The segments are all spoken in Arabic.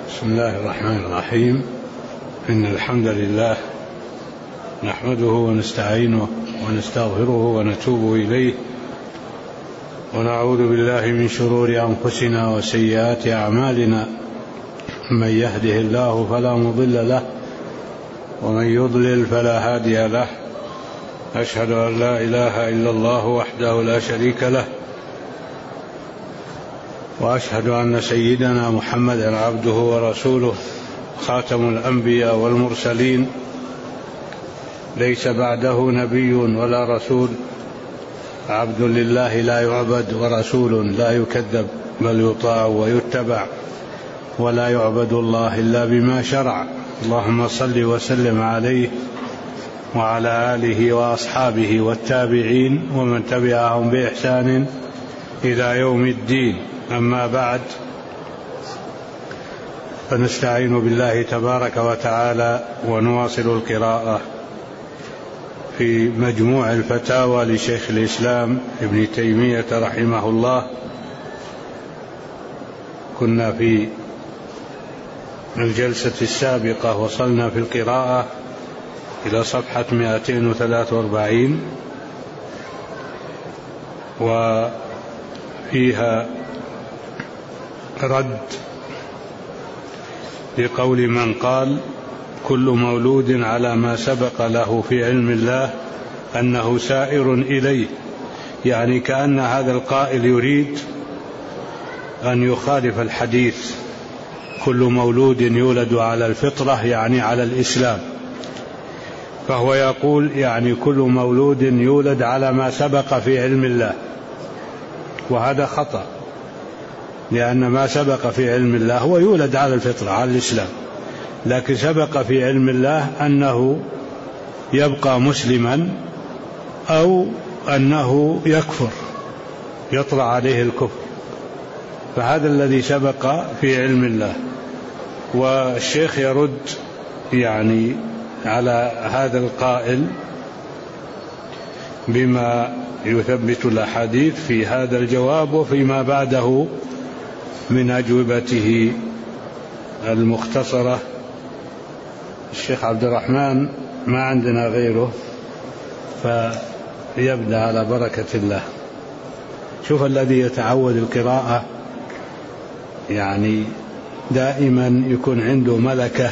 بسم الله الرحمن الرحيم. إن الحمد لله نحمده ونستعينه ونستغفره ونتوب إليه، ونعوذ بالله من شرور أنفسنا وسيئات أعمالنا. من يهده الله فلا مضل له، ومن يضلل فلا هادي له. أشهد أن لا إله إلا الله وحده لا شريك له، وأشهد أن سيدنا محمدا عبده ورسوله، خاتم الأنبياء والمرسلين، ليس بعده نبي ولا رسول، عبد لله لا يعبد ورسول لا يكذب، بل يطاع ويتبع، ولا يعبد الله إلا بما شرع. اللهم صل وسلم عليه وعلى آله وأصحابه والتابعين ومن تبعهم بإحسان إلى يوم الدين. أما بعد، فنستعين بالله تبارك وتعالى ونواصل القراءة في مجموع الفتاوى لشيخ الإسلام ابن تيمية رحمه الله. كنا في الجلسة السابقة وصلنا في القراءة إلى صفحة 243، وفيها رد لقول من قال كل مولود على ما سبق له في علم الله أنه سائر إليه، يعني كأن هذا القائل يريد أن يخالف الحديث كل مولود يولد على الفطرة، يعني على الإسلام، فهو يقول يعني كل مولود يولد على ما سبق في علم الله، وهذا خطأ، لأن ما سبق في علم الله هو يولد على الفطرة على الإسلام، لكن سبق في علم الله أنه يبقى مسلما أو أنه يكفر، يطرأ عليه الكفر، فهذا الذي سبق في علم الله. والشيخ يرد يعني على هذا القائل بما يثبت الأحاديث في هذا الجواب وفيما بعده من أجوبته المختصرة. الشيخ عبد الرحمن ما عندنا غيره، فيبدأ على بركة الله. شوف الذي يتعود القراءة يعني دائما يكون عنده ملكة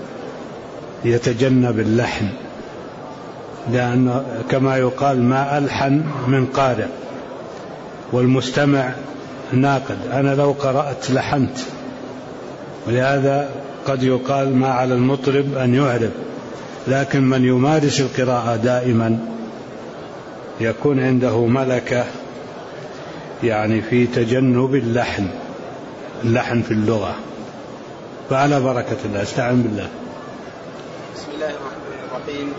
يتجنب اللحن، لأنه كما يقال ما ألحن من قارئ، والمستمع ناقد. أنا لو قرأت لحنت، ولهذا قد يقال ما على المطرب أن يعرب، لكن من يمارس القراءة دائما يكون عنده ملكة يعني في تجنب اللحن في اللغة. فعلى بركة الله، استعن بالله. بسم الله الرحمن الرحيم.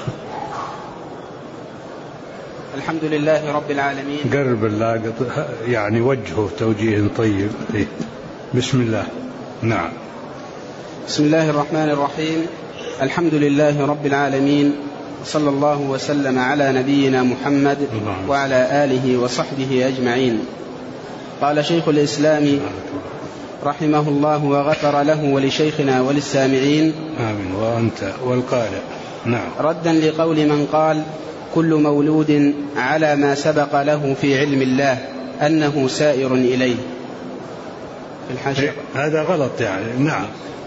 الحمد لله رب العالمين. قرب الله يعني وجهه توجيه طيب. بسم الله. نعم. بسم الله الرحمن الرحيم. الحمد لله رب العالمين، صلى الله وسلم على نبينا محمد وعلى آله وصحبه أجمعين. قال شيخ الإسلام رحمه الله وغفر له ولشيخنا وللسامعين. آمين. وأنت والقارئ. نعم. ردا لقول من قال كل مولود على ما سبق له في علم الله أنه سائر إليه. في الحاشية هذا غلط يعني. نعم.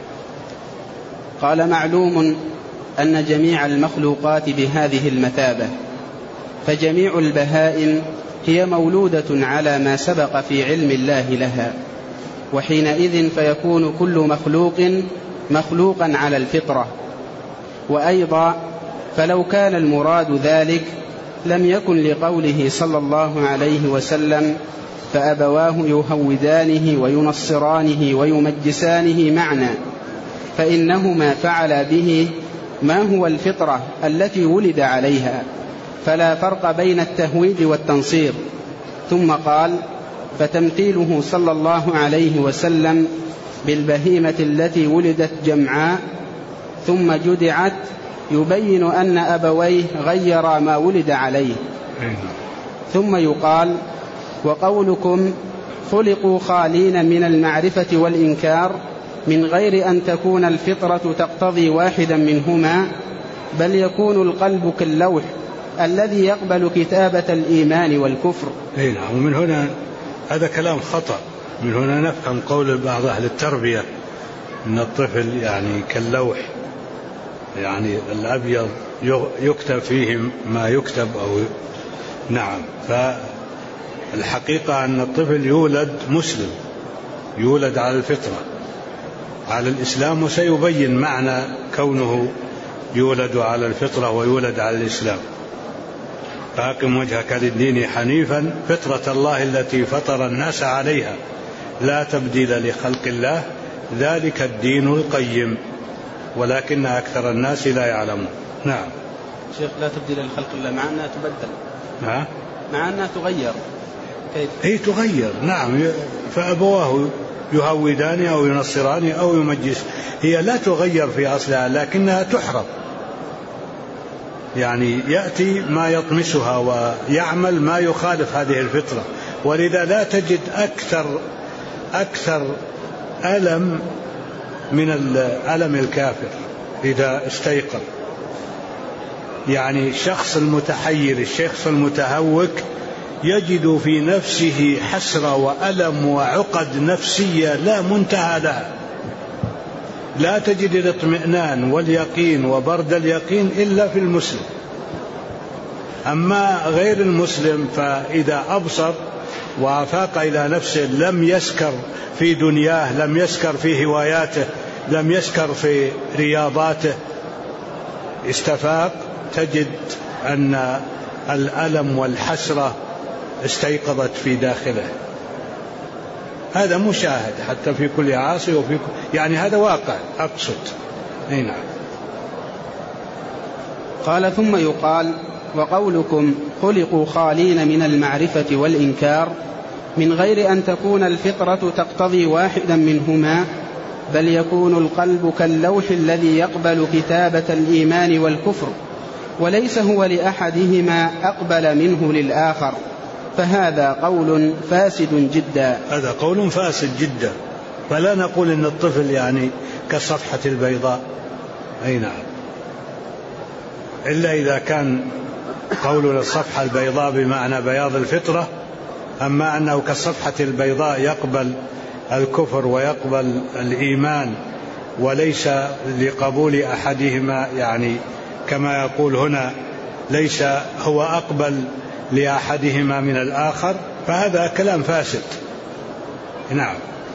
قال معلوم أن جميع المخلوقات بهذه المثابة، فجميع البهائم هي مولودة على ما سبق في علم الله لها، وحينئذ فيكون كل مخلوق مخلوقا على الفطرة. وأيضا فلو كان المراد ذلك لم يكن لقوله صلى الله عليه وسلم فأبواه يهودانه وينصرانه ويمجسانه معنى، فإنهما فعل به ما هو الفطرة التي ولد عليها، فلا فرق بين التهويد والتنصير. ثم قال فتمثيله صلى الله عليه وسلم بالبهيمة التي ولدت جمعاء ثم جدعت يبين أن أبويه غير ما ولد عليه. ثم يقال وقولكم خلقوا خالين من المعرفة والإنكار من غير أن تكون الفطرة تقتضي واحدا منهما، بل يكون القلب كاللوح الذي يقبل كتابة الإيمان والكفر. نعم. ومن هنا هذا كلام خطأ. من هنا نفهم قول بعض أهل التربية أن الطفل يعني كاللوح، يعني الأبيض يكتب فيه ما يكتب أو نعم. فالحقيقة أن الطفل يولد مسلم، يولد على الفطرة على الإسلام، وسيبين معنى كونه يولد على الفطرة ويولد على الإسلام. فأقم وجهك للدين حنيفا فطرة الله التي فطر الناس عليها لا تبديل لخلق الله ذلك الدين القيم ولكن أكثر الناس لا يعلمون. نعم. شيخ لا تبديل لخلق الله مع أنها تبدل، مع أنها تغير، كيف؟ هي تغير نعم. فأبواه يهودان أو ينصران أو يمجس، هي لا تغير في أصلها لكنها تحرم، يعني يأتي ما يطمسها ويعمل ما يخالف هذه الفطرة. ولذا لا تجد أكثر ألم من الألم الكافر إذا استيقظ. يعني الشخص المتحير، الشخص المتهوك يجد في نفسه حسرة وألم وعقد نفسية لا منتهى لها. لا تجد الاطمئنان واليقين وبرد اليقين إلا في المسلم. أما غير المسلم فإذا أبصر وافاق إلى نفسه لم يسكر في دنياه، لم يسكر في هواياته، لم يسكر في رياضاته، استفاق، تجد أن الألم والحسرة استيقظت في داخله. هذا مشاهد حتى في كل عاصي وفي يعني هذا واقع أقصد. نعم. قال ثم يقال وقولكم خلقوا خالين من المعرفة والإنكار من غير أن تكون الفطرة تقتضي واحدا منهما، بل يكون القلب كاللوح الذي يقبل كتابة الإيمان والكفر، وليس هو لأحدهما أقبل منه للآخر، فهذا قول فاسد جدا. هذا قول فاسد جدا. فلا نقول إن الطفل يعني كالصفحة البيضاء، أي نعم، إلا إذا كان قولنا الصفحة البيضاء بمعنى بياض الفطرة. أما أنه كالصفحة البيضاء يقبل الكفر ويقبل الإيمان وليس لقبول أحدهما، يعني كما يقول هنا ليس هو أقبل لأحدهما من الآخر، فهذا كلام فاسد. نعم.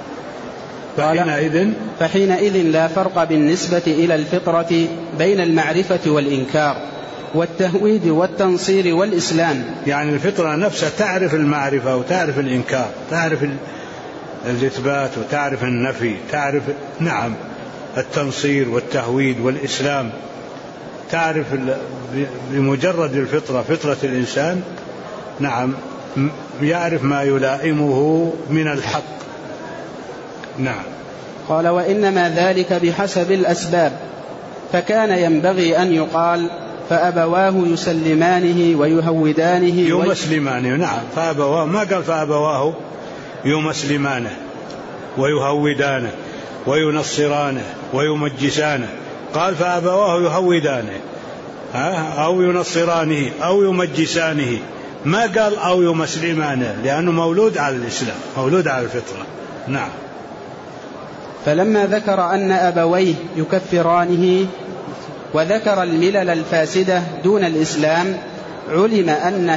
فحينئذ لا فرق بالنسبة إلى الفطرة بين المعرفة والإنكار والتهويد والتنصير والإسلام. يعني الفطرة نفسها تعرف المعرفة وتعرف الإنكار، تعرف الإثبات وتعرف النفي، تعرف نعم التنصير والتهويد والإسلام، تعرف بمجرد الفطرة، فطرة الإنسان نعم يعرف ما يلائمه من الحق. نعم. قال وإنما ذلك بحسب الأسباب، فكان ينبغي أن يقال فأبواه يسلمانه ويهودانه يمسلمانه. نعم. فأبواه ما قال فأبواه يمسلمانه ويهودانه وينصرانه ويمجسانه، قال فأبواه يهودانه أو ينصرانه أو يمجسانه، ما قال أو يمسلمانه، لأنه مولود على الإسلام، مولود على الفطرة. نعم. فلما ذكر أن أبويه يكفرانه وذكر الملل الفاسدة دون الإسلام علم أن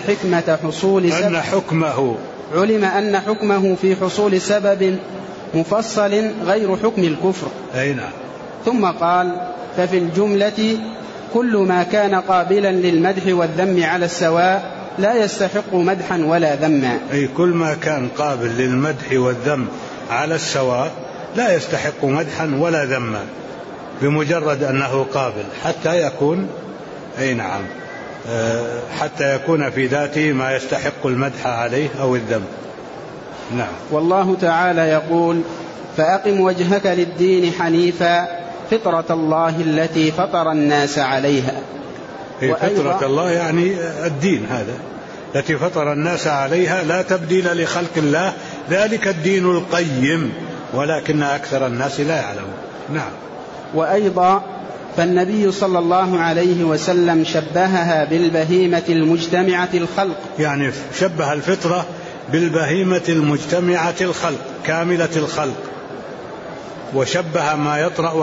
حكمه في حصول سبب مفصل غير حكم الكفر. نعم. ثم قال ففي الجملة كل ما كان قابلا للمدح والذم على السواء لا يستحق مدحا ولا ذما. أي كل ما كان قابل للمدح والذم على السواء لا يستحق مدحا ولا ذما، بمجرد أنه قابل حتى يكون نعم حتى يكون في ذاته ما يستحق المدح عليه أو الذم. نعم. والله تعالى يقول فأقم وجهك للدين حنيفا فطرة الله التي فطر الناس عليها. فطرة الله يعني الدين هذا التي فطر الناس عليها لا تبديل لخلق الله ذلك الدين القيم ولكن أكثر الناس لا يعلمون. نعم. وأيضا فالنبي صلى الله عليه وسلم شبهها بالبهيمة المجتمعة الخلق، يعني شبه الفطرة بالبهيمة المجتمعة الخلق كاملة الخلق، وشبه ما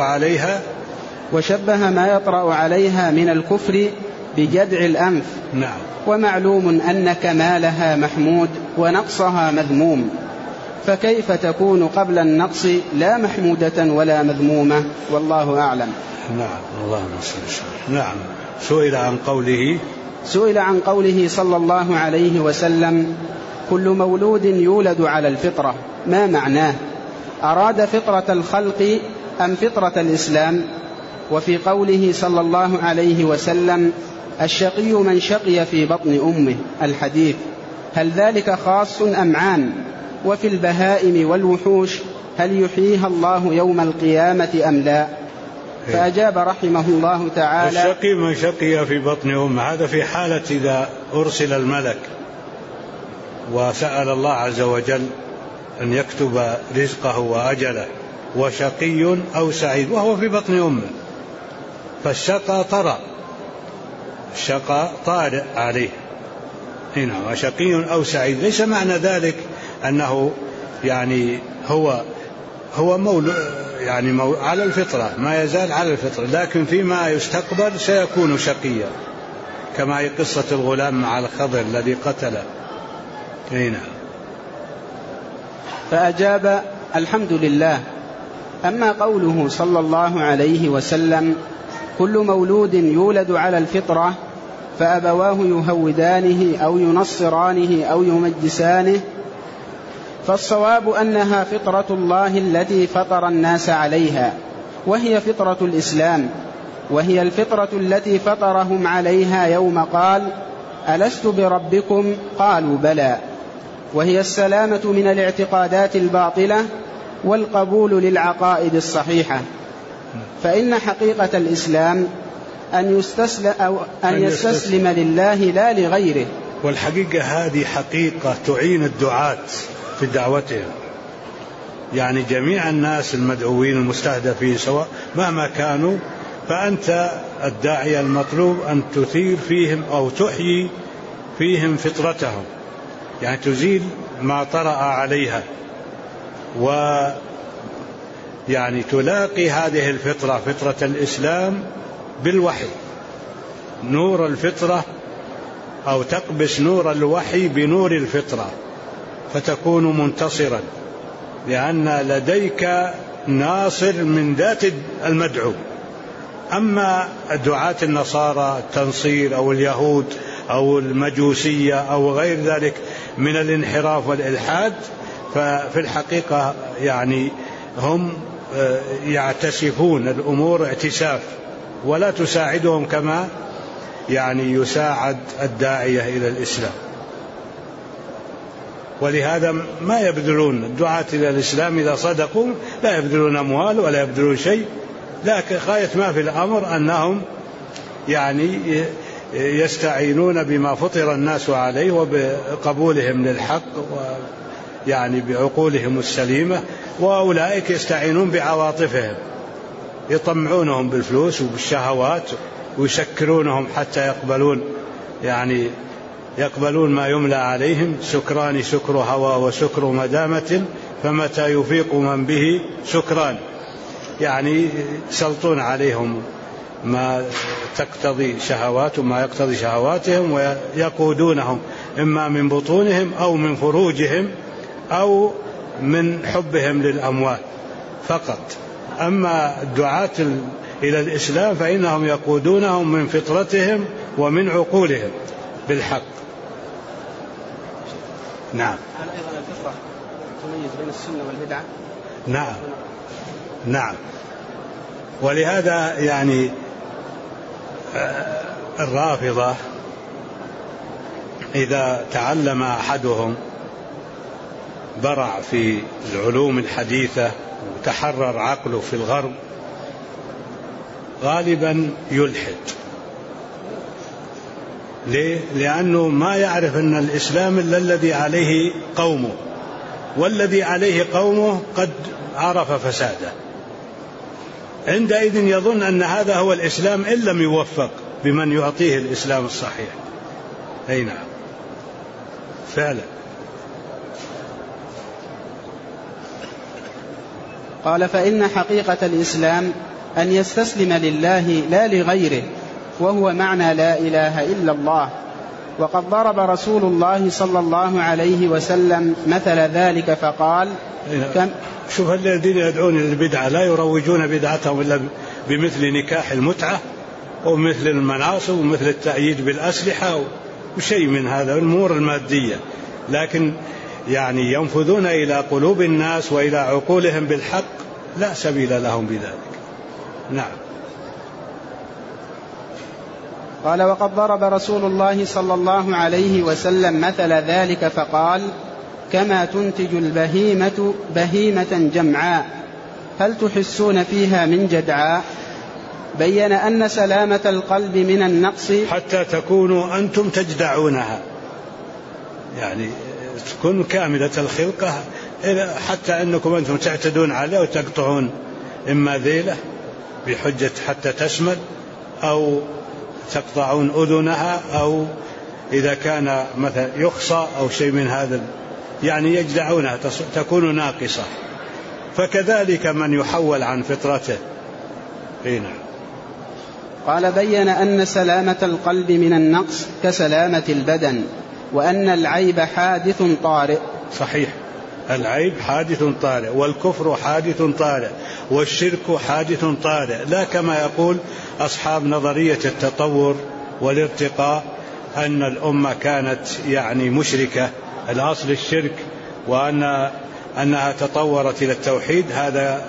يطرأ عليها من الكفر بجدع الأنف. نعم. ومعلوم أن كمالها محمود ونقصها مذموم، فكيف تكون قبل النقص لا محمودة ولا مذمومة؟ والله أعلم. نعم. اللهم صل وسلم. نعم. سئل عن قوله صلى الله عليه وسلم: كل مولود يولد على الفطرة، ما معناه؟ أراد فطرة الخلق أم فطرة الإسلام؟ وفي قوله صلى الله عليه وسلم: الشقي من شقي في بطن أمه، الحديث، هل ذلك خاص أم عام؟ وفي البهائم والوحوش هل يحييها الله يوم القيامة أم لا؟ فأجاب رحمه الله تعالى: الشقي من شقي في بطن أمه، هذا في حالة إذا أرسل الملك وسأل الله عز وجل أن يكتب رزقه وأجله، وشقي أو سعيد وهو في بطن أمه، فالشقى طارئ عليه هنا، وشقي أو سعيد. ليس معنى ذلك أنه يعني هو على الفطرة، ما يزال على الفطرة، لكن فيما يستقبل سيكون شقيا، كما هي قصة الغلام مع الخضر الذي قتله. هنا. فأجاب: الحمد لله. أما قوله صلى الله عليه وسلم: كل مولود يولد على الفطرة، فأبواه يهودانه أو ينصرانه أو يمجسانه، فالصواب أنها فطرة الله التي فطر الناس عليها، وهي فطرة الإسلام، وهي الفطرة التي فطرهم عليها يوم قال: ألست بربكم؟ قالوا بلى. وهي السلامة من الاعتقادات الباطلة والقبول للعقائد الصحيحة. فإن حقيقة الإسلام أن يستسلم لله لا لغيره. والحقيقة هذه حقيقة تعين الدعاة في دعوتهم، يعني جميع الناس المدعوين المستهدفين سواء مهما كانوا، فأنت الداعية المطلوب أن تثير فيهم أو تحيي فيهم فطرتهم، يعني تزيل ما طرأ عليها، ويعني تلاقي هذه الفطرة، فطرة الإسلام، بالوحي، نور الفطرة، أو تقبس نور الوحي بنور الفطرة فتكون منتصرا، لأن لديك ناصر من ذات المدعو. أما دعاة النصارى التنصير أو اليهود أو المجوسية أو غير ذلك من الانحراف والإلحاد، ففي الحقيقة يعني هم يعتسفون الأمور اعتساف، ولا تساعدهم كما يعني يساعد الداعية إلى الإسلام. ولهذا ما يبذلون الدعاة إلى الإسلام إذا صدقوا، لا يبذلون أموال ولا يبذلون شيء، لكن غاية ما في الأمر أنهم يعني يستعينون بما فطر الناس عليه وبقبولهم للحق يعني بعقولهم السليمة، وأولئك يستعينون بعواطفهم، يطمعونهم بالفلوس وبالشهوات ويسكرونهم حتى يقبلون ما يملى عليهم. سكران سكر هوى وسكر مدامة، فمتى يفيق من به سكران، يعني يسلطون عليهم ما تقتضي شهوات وما يقتضي شهواتهم، ويقودونهم إما من بطونهم أو من فروجهم أو من حبهم للأموال فقط. أما الدعاة إلى الإسلام فإنهم يقودونهم من فطرتهم ومن عقولهم بالحق. نعم. هل أيضا الفطرة تميز بين السنة والبدعة؟ نعم. ولهذا يعني الرافضة إذا تعلم أحدهم برع في العلوم الحديثة وتحرر عقله في الغرب غالبا يلحد. ليه؟ لأنه ما يعرف أن الإسلام إلا الذي عليه قومه، والذي عليه قومه قد عرف فساده، عندئذ يظن أن هذا هو الإسلام إن لم يوفق بمن يعطيه الإسلام الصحيح. أي نعم فعلا. قال: فإن حقيقة الإسلام أن يستسلم لله لا لغيره، وهو معنى لا إله إلا الله. وقد ضرب رسول الله صلى الله عليه وسلم مثل ذلك فقال: شوف الذين يدعون للبدعة لا يروجون بدعتهم إلا بمثل نكاح المتعة ومثل المناصب ومثل التأييد بالأسلحة وشيء من هذا الأمور المادية، لكن يعني ينفذون إلى قلوب الناس وإلى عقولهم بالحق لا سبيل لهم بذلك. نعم. قال: وقد ضرب رسول الله صلى الله عليه وسلم مثل ذلك فقال: كما تنتج البهيمة بهيمة جمعاء هل تحسون فيها من جدعاء. بين أن سلامة القلب من النقص حتى تكونوا أنتم تجدعونها، يعني تكون كاملة الخلقة حتى أنكم أنتم تعتدون عليه وتقطعون إما ذيله بحجة حتى تشمل، أو تقطعون أذنها، أو إذا كان مثلا يخصى أو شيء من هذا يعني يجدعونها تكون ناقصة. فكذلك من يحول عن فطرته. نعم. قال: بين أن سلامة القلب من النقص كسلامة البدن، وأن العيب حادث طارئ. صحيح، العيب حادث طارئ، والكفر حادث طارئ، والشرك حادث طارئ، لا كما يقول أصحاب نظرية التطور والارتقاء أن الأمة كانت يعني مشركة، الأصل الشرك، وأنها تطورت إلى التوحيد. هذا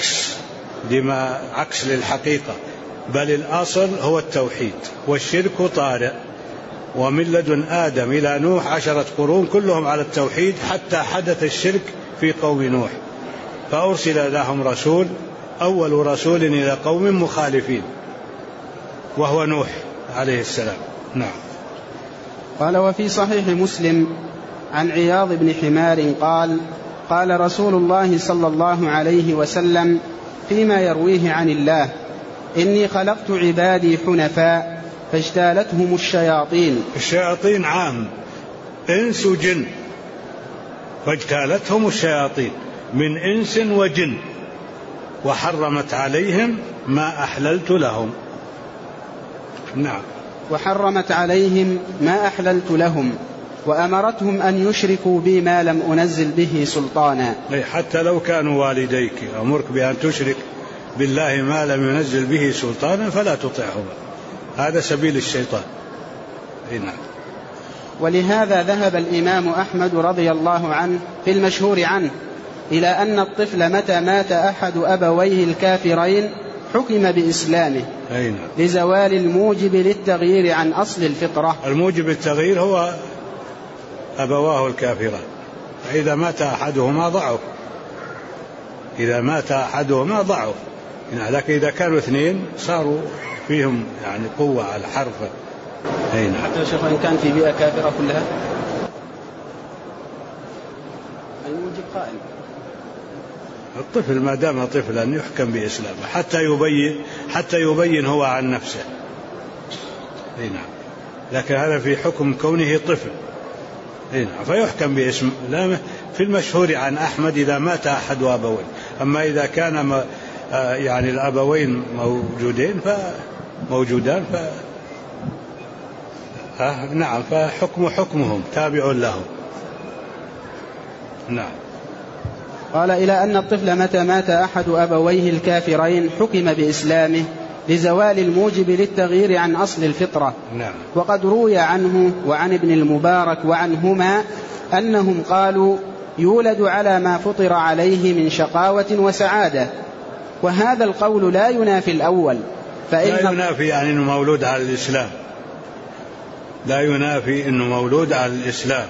عكس للحقيقة، بل الأصل هو التوحيد، والشرك طارئ. ومن لدن آدم إلى نوح 10 قرون كلهم على التوحيد، حتى حدث الشرك في قوم نوح فأرسل لهم رسول، أول رسول إلى قوم مخالفين، وهو نوح عليه السلام. نعم. قال: وفي صحيح مسلم عن عياض بن حمار قال: قال رسول الله صلى الله عليه وسلم فيما يرويه عن الله: إني خلقت عبادي حنفاء فاجتالتهم الشياطين. الشياطين عام، إنس وجن، فاجتالتهم الشياطين من إنس وجن، وحرمت عليهم ما أحللت لهم. نعم. وحرمت عليهم ما أحللت لهم، وأمرتهم أن يشركوا بي ما لم أنزل به سلطانا. حتى لو كانوا والديك أمرك بأن تشرك بالله ما لم ينزل به سلطانا فلا تطعهما، هذا سبيل الشيطان. نعم. ولهذا ذهب الإمام أحمد رضي الله عنه في المشهور عنه إلى أن الطفل متى مات أحد أبويه الكافرين حكم بإسلامه، لزوال الموجب للتغيير عن أصل الفطرة. الموجب التغيير هو أبواه الكافران، فإذا مات أحدهما ضعف، إذا مات أحدهما ضعف، لكن إذا كانوا 2 صاروا فيهم يعني قوة على الحرف. حتى يا شيخ إن كان في بيئة كافرة كلها الموجب قائم. الطفل ما دام طفلا يحكم بإسلامه حتى يبين هو عن نفسه. نعم. لكن هذا في حكم كونه طفل. نعم. فيحكم باسم لا في المشهور عن أحمد إذا مات أحد أبوين. أما إذا كان يعني الأبوين موجودان نعم فحكمهم تابع لهم. نعم. قال: إلى أن الطفل متى مات أحد أبويه الكافرين حكم بإسلامه، لزوال الموجب للتغيير عن أصل الفطرة. نعم. وقد روي عنه وعن ابن المبارك وعنهما أنهم قالوا: يولد على ما فطر عليه من شقاوة وسعادة. وهذا القول لا ينافي الأول، لا ينافي يعني أنه مولود على الإسلام، لا ينافي أنه مولود على الإسلام،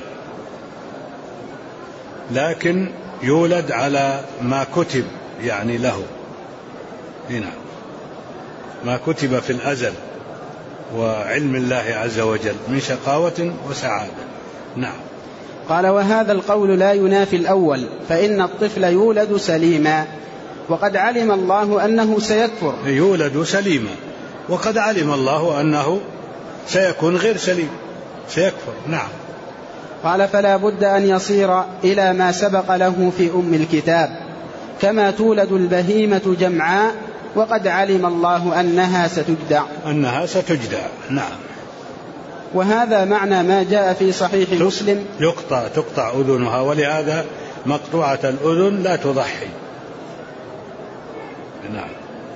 لكن يولد على ما كتب يعني له. هنا ما كتب في الأزل وعلم الله عز وجل من شقاوة وسعادة. نعم. قال: وهذا القول لا ينافي الأول، فإن الطفل يولد سليما وقد علم الله أنه سيكفر. يولد سليما وقد علم الله أنه سيكون غير سليم، سيكفر. نعم. قال: فلا بد أن يصير إلى ما سبق له في أم الكتاب، كما تولد البهيمة جمعاء وقد علم الله أنها ستجدع. نعم. وهذا معنى ما جاء في صحيح مسلم: تقطع أذنها، ولهذا مقطوعة الأذن لا تضحي. نعم.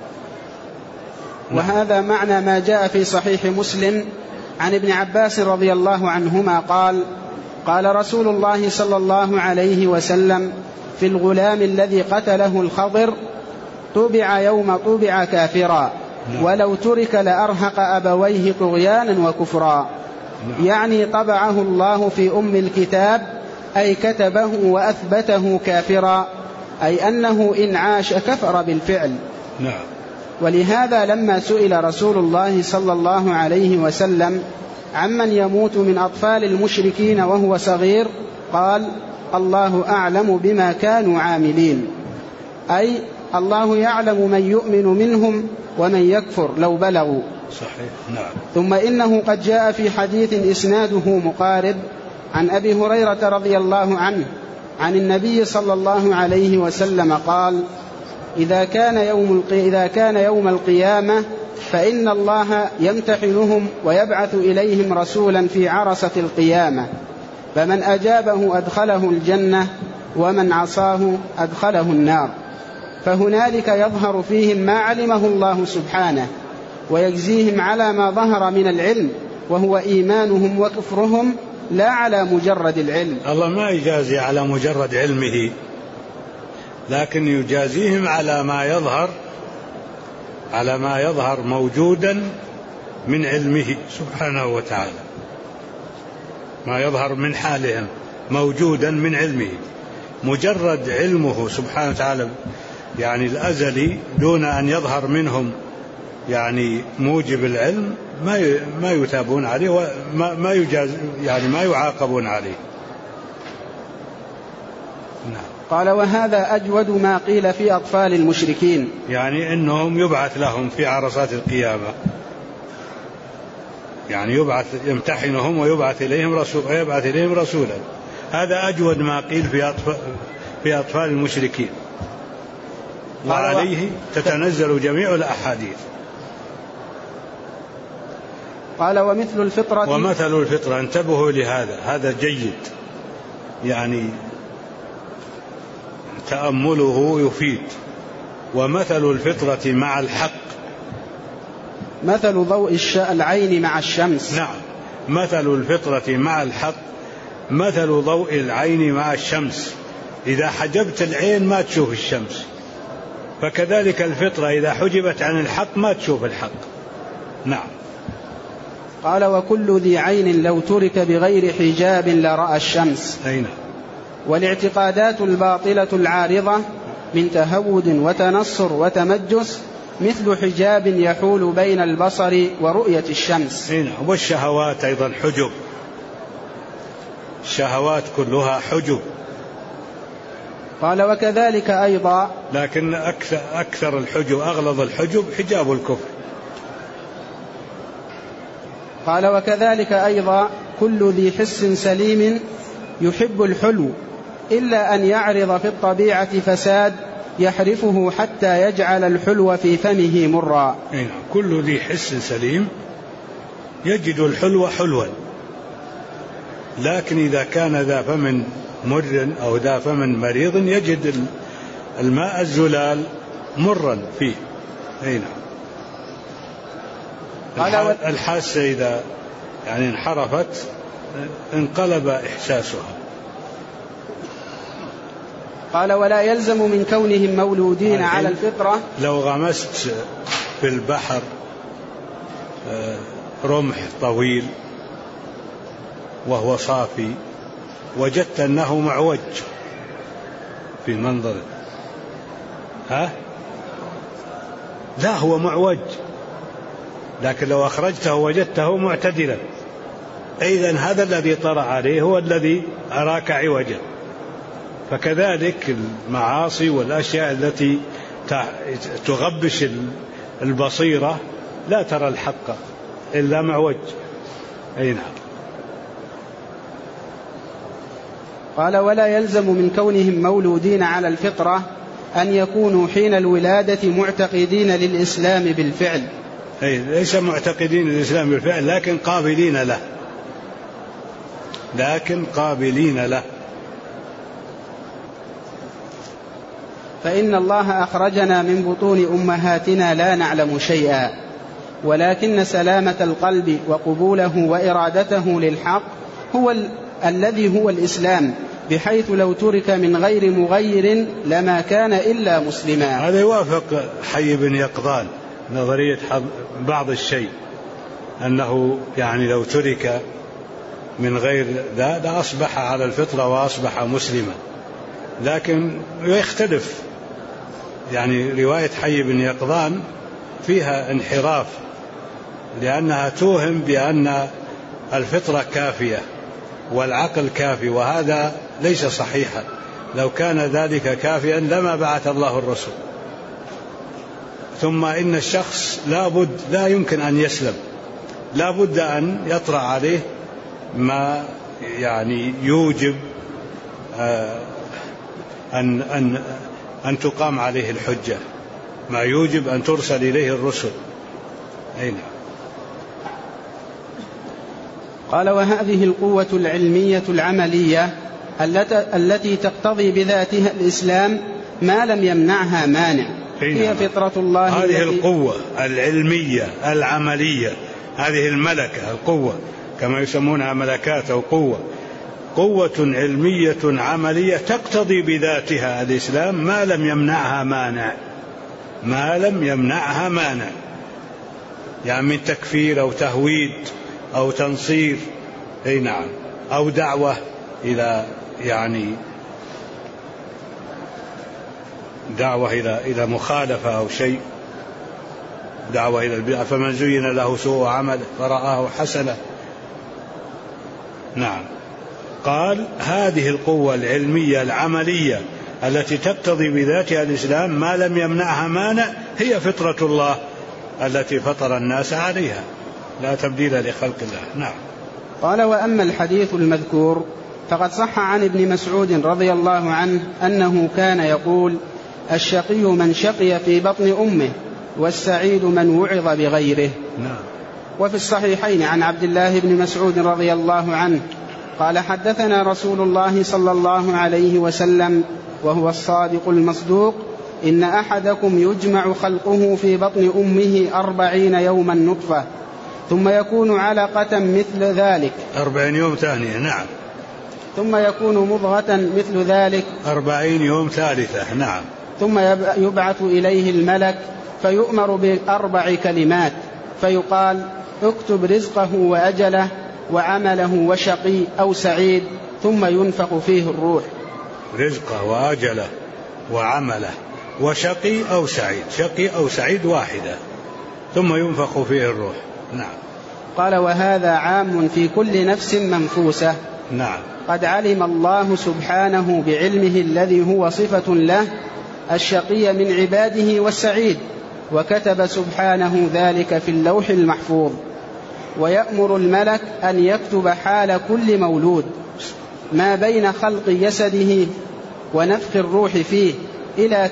وهذا معنى ما جاء في صحيح مسلم عن ابن عباس رضي الله عنهما قال: قال رسول الله صلى الله عليه وسلم في الغلام الذي قتله الخضر: طبع يوم طبع كافرا، ولو ترك لأرهق أبويه طغيانا وكفرا. يعني طبعه الله في أم الكتاب، أي كتبه وأثبته كافرا، أي أنه إن عاش كفر بالفعل. نعم. ولهذا لما سئل رسول الله صلى الله عليه وسلم عمن يموت من أطفال المشركين وهو صغير، قال: الله أعلم بما كانوا عاملين، أي الله يعلم من يؤمن منهم ومن يكفر لو بلغوا. صحيح. نعم. ثم إنه قد جاء في حديث إسناده مقارب عن أبي هريرة رضي الله عنه عن النبي صلى الله عليه وسلم قال: إذا كان يوم القيامة فإن الله يمتحنهم ويبعث إليهم رسولا في عرصة القيامة، فمن أجابه أدخله الجنة ومن عصاه أدخله النار، فهنالك يظهر فيهم ما علمه الله سبحانه، ويجزيهم على ما ظهر من العلم، وهو إيمانهم وكفرهم، لا على مجرد العلم. الله ما يجازي على مجرد علمه، لكن يجازيهم على ما يظهر موجودا من علمه سبحانه وتعالى، ما يظهر من حالهم موجودا من علمه. مجرد علمه سبحانه وتعالى يعني الأزلي دون أن يظهر منهم يعني موجب العلم ما يتابون عليه وما يجاز، يعني ما يعاقبون عليه. نعم. قال: وهذا أجود ما قيل في أطفال المشركين، يعني أنهم يبعث لهم في عرصات القيامة، يعني يمتحنهم ويبعث إليهم رسولا. هذا أجود ما قيل في أطفال المشركين، وعليه تتنزل جميع الأحاديث. قال: ومثل الفطرة انتبهوا لهذا، هذا جيد، يعني تأمله يفيد. ومثل الفطرة مع الحق مثل ضوء العين مع الشمس. نعم. مثل الفطرة مع الحق مثل ضوء العين مع الشمس، إذا حجبت العين ما تشوف الشمس، فكذلك الفطرة إذا حجبت عن الحق ما تشوف الحق. نعم. قال: وكل ذي عين لو ترك بغير حجاب لرأى الشمس. أين؟ والاعتقادات الباطلة العارضة من تهود وتنصر وتمجس مثل حجاب يحول بين البصر ورؤية الشمس. والشهوات أيضا حجب، الشهوات كلها حجب. قال: وكذلك أيضا، لكن أكثر الحجب أغلظ الحجب حجاب الكفر. قال: وكذلك أيضا كل ذي حس سليم يحب الحلو، إلا أن يعرض في الطبيعة فساد يحرفه حتى يجعل الحلو في فمه مرا. كل ذي حس سليم يجد الحلو حلوا، لكن إذا كان ذا فم مر أو ذا فم مريض يجد الماء الزلال مرا فيه. الحاسة إذا يعني انحرفت انقلب إحساسها. قال: ولا يلزم من كونهم مولودين على الفطرة. لو غمست في البحر رمح طويل وهو صافي وجدت أنه معوج في منظره، لا هو معوج، لكن لو أخرجته وجدته معتدلا إذن هذا الذي طرأ عليه هو الذي أراك عوجا. فكذلك المعاصي والأشياء التي تغبش البصيرة لا ترى الحق إلا معوج. أي نعم. قال: ولا يلزم من كونهم مولودين على الفطرة أن يكونوا حين الولادة معتقدين للإسلام بالفعل. أي ليس معتقدين للإسلام بالفعل، لكن قابلين له، لكن قابلين له. فإن الله أخرجنا من بطون أمهاتنا لا نعلم شيئا، ولكن سلامة القلب وقبوله وإرادته للحق هو الذي هو الإسلام، بحيث لو ترك من غير مغير لما كان إلا مسلما. هذا يوافق حي بن يقظان نظرية بعض الشيء، أنه يعني لو ترك من غير ذا أصبح على الفطرة وأصبح مسلما. لكن يختلف، يعني رواية حي بن يقظان فيها انحراف، لأنها توهم بأن الفطرة كافية والعقل كافي، وهذا ليس صحيحا. لو كان ذلك كافيا لما بعث الله الرسول. ثم إن الشخص لا يمكن أن يسلم، لا بد أن يطرأ عليه ما يعني يوجب أن تقام عليه الحجة، ما يوجب أن ترسل إليه الرسل. أين؟ قال: وهذه القوة العلمية العملية التي تقتضي بذاتها الإسلام ما لم يمنعها مانع، هي فطرة الله. هذه القوة العلمية العملية، هذه الملكة، القوة كما يسمونها ملكات أو قوة علمية عملية تقتضي بذاتها الإسلام ما لم يمنعها مانع، ما لم يمنعها مانع، يعني من تكفير أو تهويد أو تنصير، أي نعم، أو دعوة إلى دعوة إلى مخالفة أو شيء، دعوة إلى البدعة. فمن زين له سوء عمله فرآه حسنة. نعم. قال: هذه القوة العلمية العملية التي تقتضي بذاتها الإسلام ما لم يمنعها مانع هي فطرة الله التي فطر الناس عليها، لا تبديل لخلق الله. نعم. قال: وأما الحديث المذكور فقد صح عن ابن مسعود رضي الله عنه أنه كان يقول: الشقي من شقي في بطن أمه، والسعيد من وعظ بغيره. نعم. وفي الصحيحين عن عبد الله بن مسعود رضي الله عنه قال: حدثنا رسول الله صلى الله عليه وسلم وهو الصادق المصدوق: إن أحدكم يجمع خلقه في بطن أمه 40 يوما نطفة، ثم يكون علقة مثل ذلك 40 يوم ثانية. نعم. ثم يكون مضغة مثل ذلك 40 يوم ثالثة. نعم. ثم يبعث إليه الملك فيؤمر ب4 كلمات، فيقال: اكتب رزقه وأجله وعمله وشقي أو سعيد، ثم ينفخ فيه الروح. رزقه وأجله وعمله وشقي أو سعيد، شقي أو سعيد واحدة، ثم ينفخ فيه الروح. نعم. قال: وهذا عام في كل نفس منفوسة. نعم. قد علم الله سبحانه بعلمه الذي هو صفة له الشقي من عباده والسعيد، وكتب سبحانه ذلك في اللوح المحفوظ. ويأمر الملك أن يكتب حال كل مولود ما بين خلق جسده ونفخ الروح فيه إلى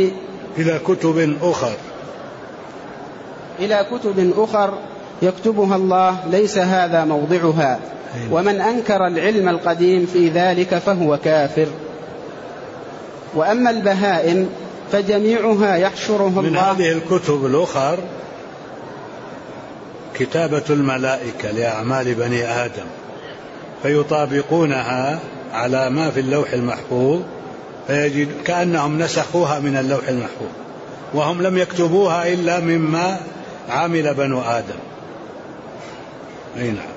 كتب أخر يكتبها الله، ليس هذا موضعها. ومن أنكر العلم القديم في ذلك فهو كافر. وأما البهائم فجميعها يحشرها الله. من هذه الكتب الأخر كتابة الملائكة لأعمال بني آدم، فيطابقونها على ما في اللوح المحفوظ، فيجد كأنهم نسخوها من اللوح المحفوظ، وهم لم يكتبوها إلا مما عمل بنو آدم. أي نعم.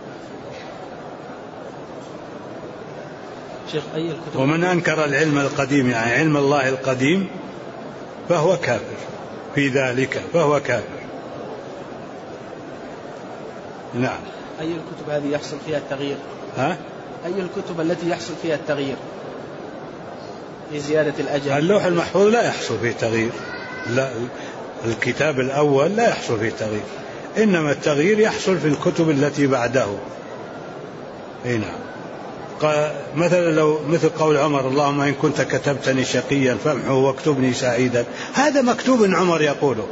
ومن أنكر العلم القديم، يعني علم الله القديم، فهو كافر في ذلك، فهو كافر. نعم. أي الكتب هذه يحصل فيها التغيير؟ ها؟ أي الكتب التي يحصل فيها التغيير في زيادة الأجل؟ اللوح المحفوظ لا يحصل فيه تغيير، لا، الكتاب الأول لا يحصل فيه تغيير، إنما التغيير يحصل في الكتب التي بعده. هنا مثلا لو مثل قول عمر: اللهم إن كنت كتبتني شقيا فامحه واكتبني سعيدا، هذا مكتوب عمر يقوله،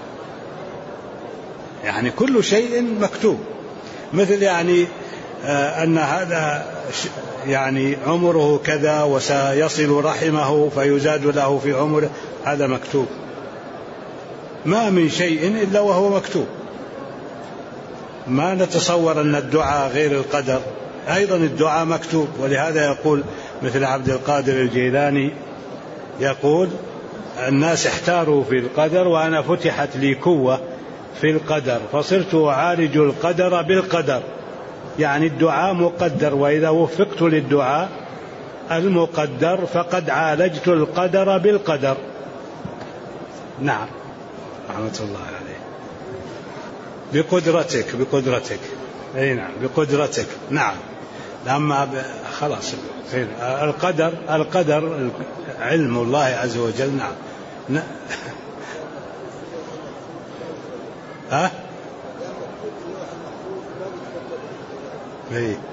يعني كل شيء مكتوب. مثل يعني أن هذا يعني عمره كذا وسيصل رحمه فيزاد له في عمره، هذا مكتوب، ما من شيء إلا وهو مكتوب. ما نتصور أن الدعاء غير القدر، أيضا الدعاء مكتوب. ولهذا يقول مثل عبد القادر الجيلاني يقول: الناس احتاروا في القدر وأنا فتحت لي كوة في القدر فصرت أعالج القدر بالقدر. يعني الدعاء مقدر، وإذا وفقت للدعاء المقدر فقد عالجت القدر بالقدر. نعم، رحمة الله عليه. بقدرتك أي نعم، بقدرتك. نعم، لما خلاص القدر علم الله عز وجل. نعم. ها؟ إيه.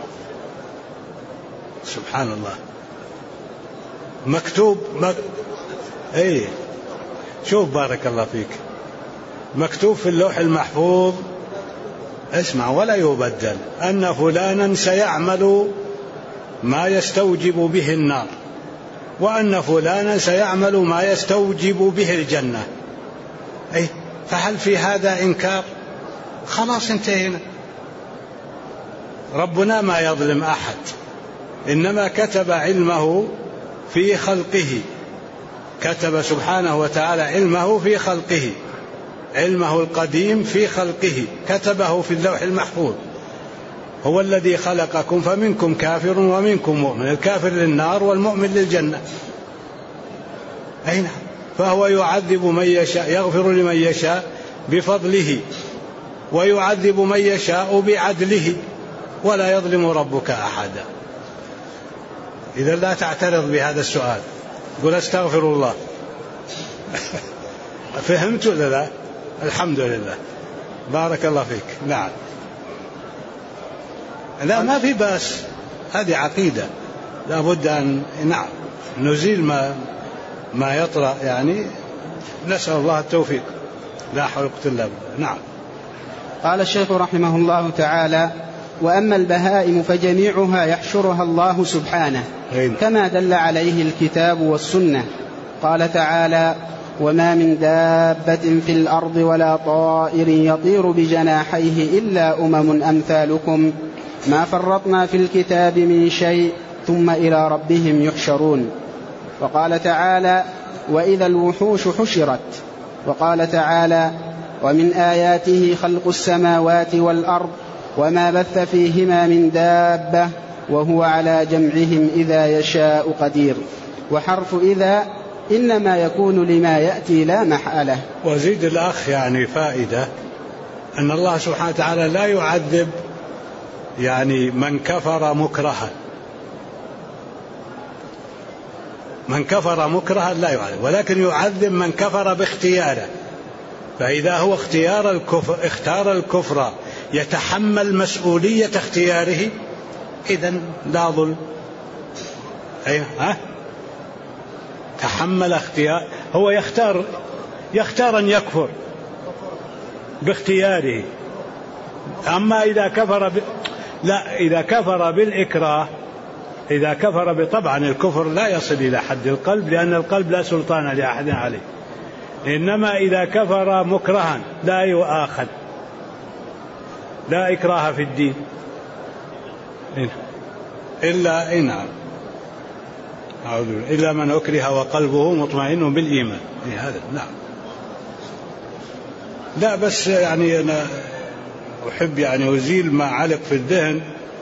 سبحان الله، مكتوب ايه. شوف بارك الله فيك، مكتوب في اللوح المحفوظ، اسمع ولا يبدل، أن فلانا سيعمل ما يستوجب به النار، وأن فلانا سيعمل ما يستوجب به الجنة. أي فهل في هذا إنكار؟ خلاص انتهينا. ربنا ما يظلم أحد، إنما كتب علمه في خلقه، كتب سبحانه وتعالى علمه في خلقه، علمه القديم في خلقه كتبه في اللوح المحفوظ. هو الذي خلقكم فمنكم كافر ومنكم مؤمن، الكافر للنار والمؤمن للجنة. أين؟ فهو يعذب من يشاء، يغفر لمن يشاء بفضله، ويعذب من يشاء بعدله، ولا يظلم ربك أحدا. إذا لا تعترض بهذا السؤال، قل استغفر الله. فهمت ولا لا؟ الحمد لله، بارك الله فيك. نعم، لا ما في بأس، هذه عقيدة لا بد أن نعم نزيل ما يطرأ، يعني نسأل الله التوفيق، لا حول ولا قوة إلا بالله. نعم. قال الشيخ رحمه الله تعالى: وأما البهائم فجميعها يحشرها الله سبحانه كما دل عليه الكتاب والسنة. قال تعالى: وما من دابة في الأرض ولا طائر يطير بجناحيه إلا أمم أمثالكم ما فرطنا في الكتاب من شيء ثم إلى ربهم يحشرون. وقال تعالى: وإذا الوحوش حشرت. وقال تعالى: ومن آياته خلق السماوات والأرض وما بث فيهما من دابة وهو على جمعهم إذا يشاء قدير. وحرف إذا إنما يكون لما يأتي لا محالة. وزيد الأخ يعني فائدة، أن الله سبحانه وتعالى لا يعذب يعني من كفر مكرها، من كفر مكرها لا يعذب، ولكن يعذب من كفر باختياره. فإذا هو اختار الكفر يتحمل مسؤولية اختياره، إذن لا ظلم. أيوة، تحمل اختيار، هو يختار أن يكفر باختياره. أما إذا كفر لا، إذا كفر بالإكراه، إذا كفر طبعا الكفر لا يصل إلى حد القلب، لأن القلب لا سلطان لأحد عليه. إنما إذا كفر مكرها لا يؤاخذ، لا إكراه في الدين إلا نعم، إلا من أكره وقلبه مطمئن بالإيمان. هذا نعم. لا بس يعني أنا أحب يعني أزيل ما علق في الذهن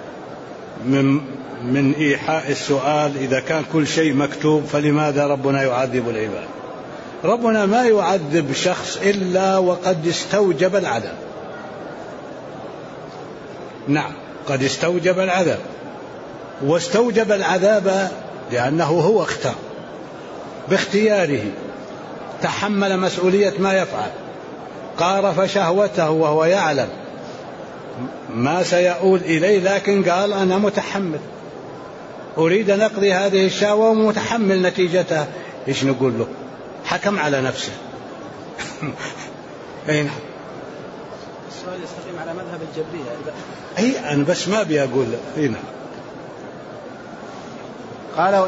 من إيحاء السؤال: إذا كان كل شيء مكتوب فلماذا ربنا يعذب العباد؟ ربنا ما يعذب شخص إلا وقد استوجب العذاب. نعم قد استوجب العذاب، واستوجب العذاب لأنه هو اختار باختياره، تحمل مسؤولية ما يفعل، قارف شهوته وهو يعلم ما سيؤول إليه، لكن قال أنا متحمل، أريد أن أقضي هذه الشهوة ومتحمل نتيجتها. إيش نقول له؟ حكم على نفسه. أين السؤال يستقيم على مذهب الجبرية. أي أنا بس ما بيقول هنا. قال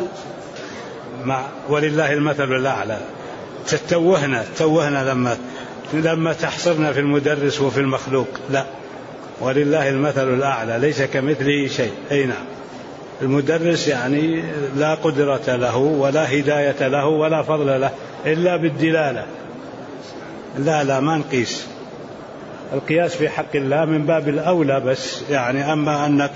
ولله المثل الأعلى. توهنا لما تحصرنا في المدرس وفي المخلوق. لا، ولله المثل الأعلى، ليس كمثله شيء. أي نعم، المدرس يعني لا قدرة له ولا هداية له ولا فضل له إلا بالدلالة. لا ما نقيس، القياس في حق الله من باب الأولى، بس يعني أما أن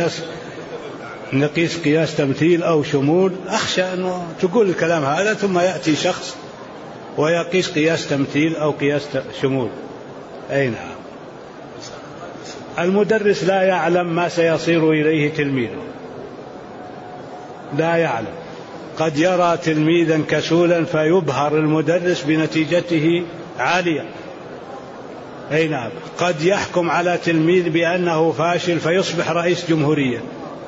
نقيس قياس تمثيل أو شمول، أخشى أنه تقول الكلام هذا ثم يأتي شخص ويقيس قياس تمثيل أو قياس شمول. أي نعم، المدرس لا يعلم ما سيصير إليه تلميذه، لا يعلم. قد يرى تلميذا كسولا فيبهر المدرس بنتيجته عالية. أي نعم، قد يحكم على تلميذ بأنه فاشل فيصبح رئيس جمهورية.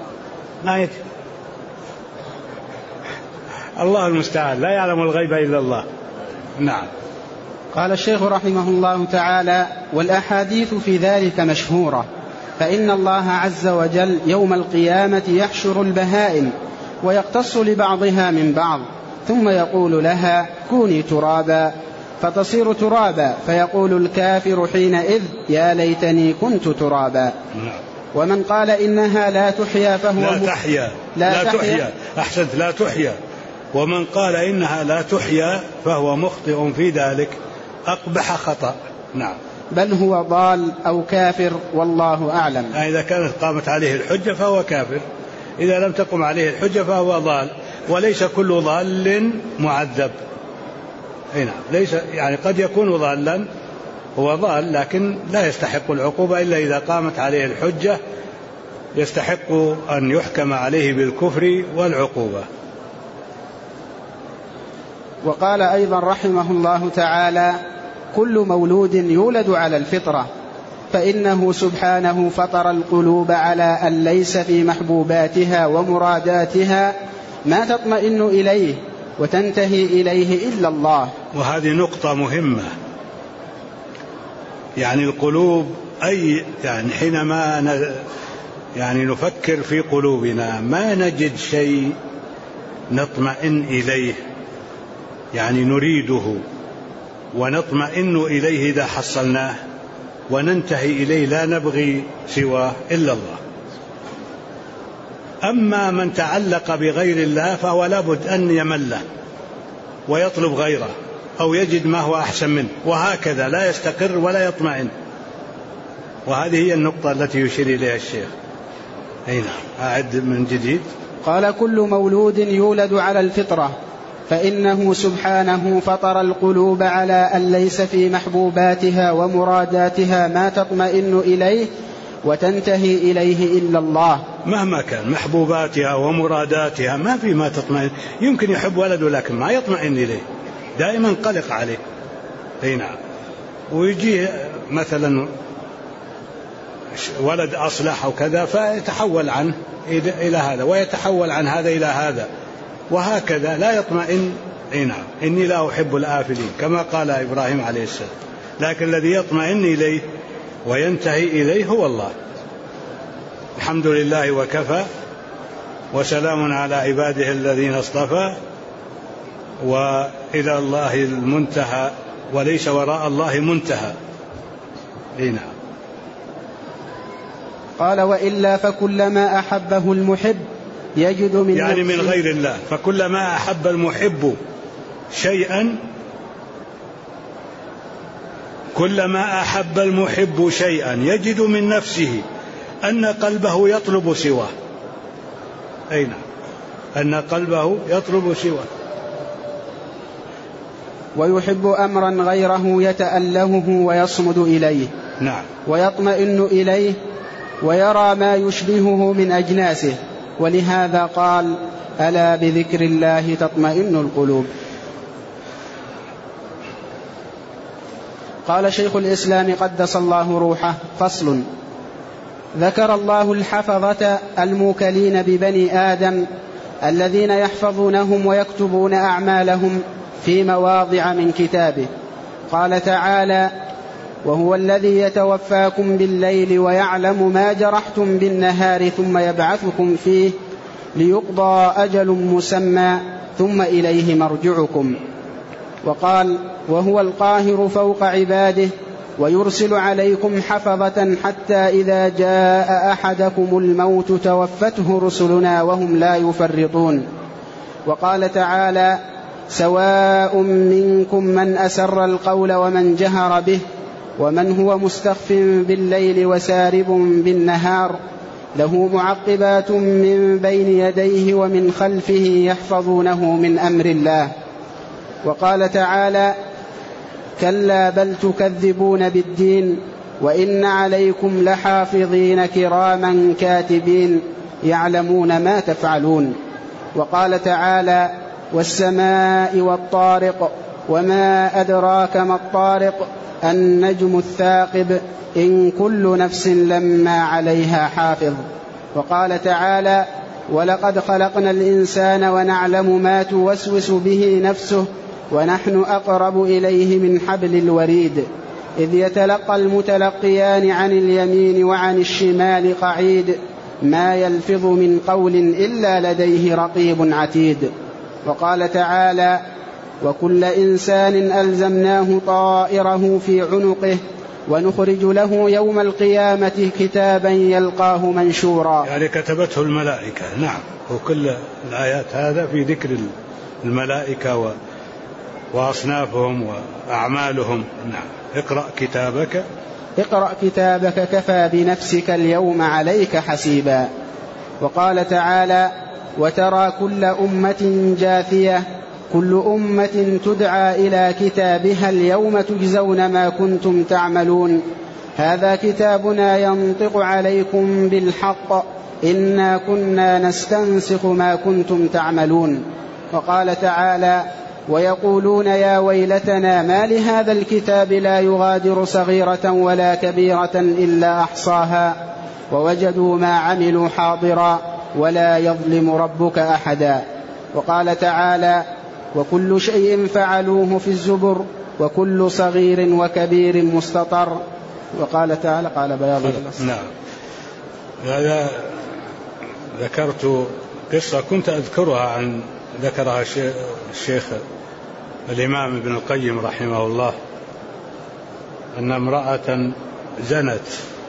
الله المستعان، لا يعلم الغيب إلا الله. نعم. قال الشيخ رحمه الله تعالى: والأحاديث في ذلك مشهورة، فإن الله عز وجل يوم القيامة يحشر البهائم ويقتص لبعضها من بعض، ثم يقول لها: كوني ترابا، فتصير ترابا، فيقول الكافر حينئذ: يا ليتني كنت ترابا. ومن قال إنها لا تحيا فهو لا تحيا. أحسنت، لا تحيا. ومن قال إنها لا تحيا فهو مخطئ في ذلك، أقبح خطأ. نعم. بل هو ضال أو كافر، والله أعلم. إذا كانت قامت عليه الحجة فهو كافر، إذا لم تقم عليه الحجة فهو ضال، وليس كل ضال معذب. نعم، ليس يعني قد يكون ضالا، هو ضال لكن لا يستحق العقوبة إلا إذا قامت عليه الحجة، يستحق أن يحكم عليه بالكفر والعقوبة. وقال أيضا رحمه الله تعالى: كل مولود يولد على الفطرة، فإنه سبحانه فطر القلوب على أن ليس في محبوباتها ومراداتها ما تطمئن إليه وتنتهي إليه إلا الله. وهذه نقطة مهمة، يعني القلوب، أي يعني حينما نفكر في قلوبنا ما نجد شيء نطمئن إليه، يعني نريده ونطمئن إليه إذا حصلناه، وننتهي إليه لا نبغي سواه إلا الله. أما من تعلق بغير الله فهو لابد أن يمل ويطلب غيره أو يجد ما هو أحسن منه، وهكذا لا يستقر ولا يطمئن. وهذه هي النقطة التي يشير إليها الشيخ. أين أعد من جديد؟ قال: كل مولود يولد على الفطرة، فإنه سبحانه فطر القلوب على أن ليس في محبوباتها ومراداتها ما تطمئن إليه وتنتهي إليه إلا الله. مهما كان محبوباتها ومراداتها ما في ما تطمئن. يمكن يحب ولده لكن ما يطمئن إليه، دائما قلق عليه. أي نعم. ويجي مثلا ولد أصلح أو كذا فيتحول عنه إلى هذا، ويتحول عن هذا إلى هذا، وهكذا لا يطمئن. أي نعم. إني لا أحب الآفلين كما قال إبراهيم عليه السلام، لكن الذي يطمئن إليه وينتهي إليه هو الله. الحمد لله وكفى، وسلام على عباده الذين اصطفى، وإلى الله المنتهى، وليس وراء الله منتهى. أي نعم. قال: وإلا فكلما أحبه المحب يجد من يعني من غير الله، فكلما أحب المحب شيئا، كلما أحب المحب شيئا يجد من نفسه أن قلبه يطلب سواه. أي نعم، أن قلبه يطلب سواه. ويحب أمرا غيره يتألهه ويصمد إليه. نعم. ويطمئن إليه ويرى ما يشبهه من أجناسه، ولهذا قال: ألا بذكر الله تطمئن القلوب. قال شيخ الإسلام قدس الله روحه: فصل. ذكر الله الحفظة الموكلين ببني آدم الذين يحفظونهم ويكتبون أعمالهم في مواضع من كتابه. قال تعالى: وهو الذي يتوفاكم بالليل ويعلم ما جرحتم بالنهار ثم يبعثكم فيه ليقضى أجل مسمى ثم إليه مرجعكم. وقال: وهو القاهر فوق عباده ويرسل عليكم حفظة حتى إذا جاء أحدكم الموت توفته رسلنا وهم لا يفرطون. وقال تعالى: سواء منكم من أسر القول ومن جهر به ومن هو مستخف بالليل وسارب بالنهار له معقبات من بين يديه ومن خلفه يحفظونه من أمر الله. وقال تعالى: كلا بل تكذبون بالدين وإن عليكم لحافظين كراما كاتبين يعلمون ما تفعلون. وقال تعالى: والسماء والطارق وما أدراك ما الطارق النجم الثاقب إن كل نفس لما عليها حافظ. وقال تعالى: ولقد خلقنا الإنسان ونعلم ما توسوس به نفسه ونحن أقرب إليه من حبل الوريد إذ يتلقى المتلقيان عن اليمين وعن الشمال قعيد ما يلفظ من قول إلا لديه رقيب عتيد. وقال تعالى: وكل إنسان ألزمناه طائره في عنقه ونخرج له يوم القيامة كتابا يلقاه منشورا. يعني كتبته الملائكة. نعم، وكل الآيات هذا في ذكر الملائكة وأصنافهم وأعمالهم. نعم. اقرأ كتابك كفى بنفسك اليوم عليك حسيبا. وقال تعالى: وترى كل أمة جاثية كل أمة تدعى إلى كتابها اليوم تجزون ما كنتم تعملون هذا كتابنا ينطق عليكم بالحق إنا كنا نستنسخ ما كنتم تعملون. وقال تعالى: ويقولون يا ويلتنا ما لهذا الكتاب لا يغادر صغيرة ولا كبيرة إلا أحصاها ووجدوا ما عملوا حاضرا ولا يظلم ربك أحدا. وقال تعالى: وكل شيء فعلوه في الزبر وكل صغير وكبير مستطر. وقال تعالى: قال بياض الأصل. نعم. هذا ذكرت قصة كنت أذكرها ذكرها الشيخ الإمام ابن القيم رحمه الله، أن امرأة زنت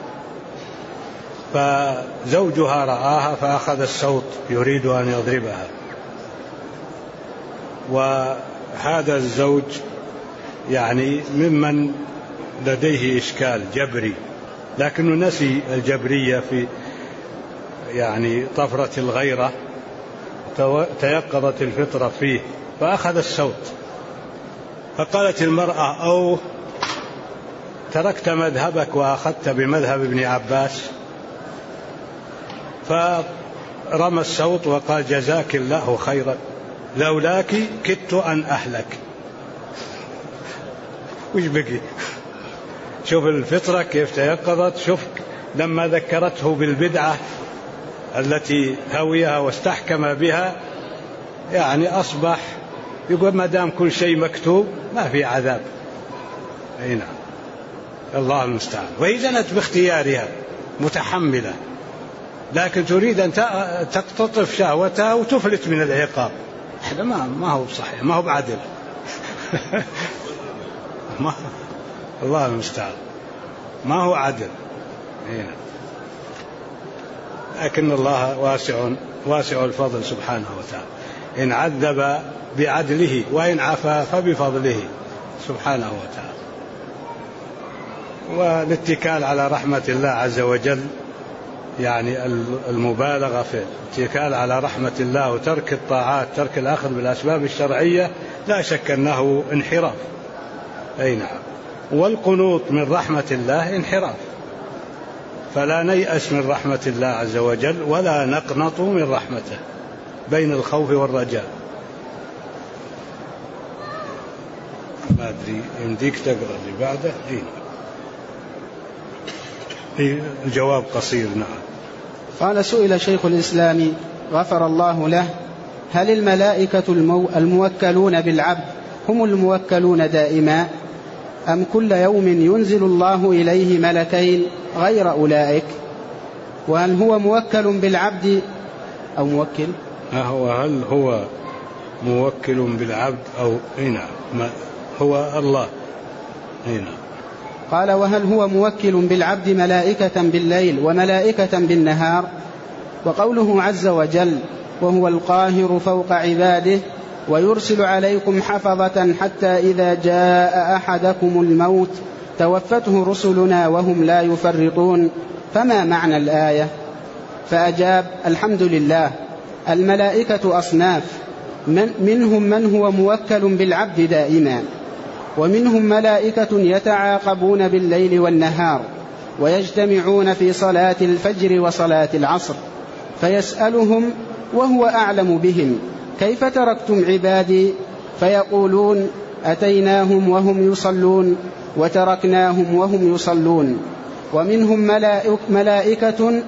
فزوجها رآها فأخذ الصوت يريد أن يضربها، وهذا الزوج يعني ممن لديه إشكال جبري، لكنه نسي الجبرية في يعني طفرة الغيرة، تيقظت الفطرة فيه فأخذ الصوت. فقالت المرأة: أو تركت مذهبك وأخذت بمذهب ابن عباس؟ فرمى الصوت وقال: جزاك الله خيرا لولاك كدت أن أهلك. وش بقي؟ شوف الفطرة كيف تيقظت، شوف لما ذكرته بالبدعة التي هويها واستحكم بها، يعني أصبح يقول ما دام كل شيء مكتوب ما في عذاب. أي نعم، الله المستعان. وهي زنت باختيارها متحملة، لكن تريد أن تقتطف شهوتها وتفلت من العقاب. هذا ما هو صحيح، ما هو بعدل. الله المستعان، ما هو عدل. لكن الله واسع الفضل سبحانه وتعالى، إن عذب بعدله وإن عفا فبفضله سبحانه وتعالى. والاتكال على رحمة الله عز وجل، يعني المبالغة في الاتكال على رحمة الله وترك الطاعات، ترك الأخذ بالأسباب الشرعية، لا شك أنه انحراف. أي نعم. والقنوط من رحمة الله انحراف. فلا نيأس من رحمة الله عز وجل ولا نقنط من رحمته، بين الخوف والرجاء. ما أدري يمديك تقرأ اللي بعده. الجواب قصير. نعم. قال: سئل شيخ الإسلام غفر الله له: هل الملائكة الموكلون بالعبد هم الموكلون دائما، أم كل يوم ينزل الله إليه ملكين غير أولئك؟ وهل هو موكل بالعبد أو موكل؟ هل هو موكل بالعبد أو نعم هو الله. نعم. قال: وهل هو موكل بالعبد ملائكة بالليل وملائكة بالنهار؟ وقوله عز وجل: وهو القاهر فوق عباده ويرسل عليكم حفظة حتى إذا جاء أحدكم الموت توفته رسلنا وهم لا يفرطون، فما معنى الآية؟ فأجاب: الحمد لله، الملائكة أصناف، منهم من هو موكل بالعبد دائما، ومنهم ملائكة يتعاقبون بالليل والنهار ويجتمعون في صلاة الفجر وصلاة العصر، فيسألهم وهو أعلم بهم: كيف تركتم عبادي؟ فيقولون: أتيناهم وهم يصلون وتركناهم وهم يصلون. ومنهم ملائكة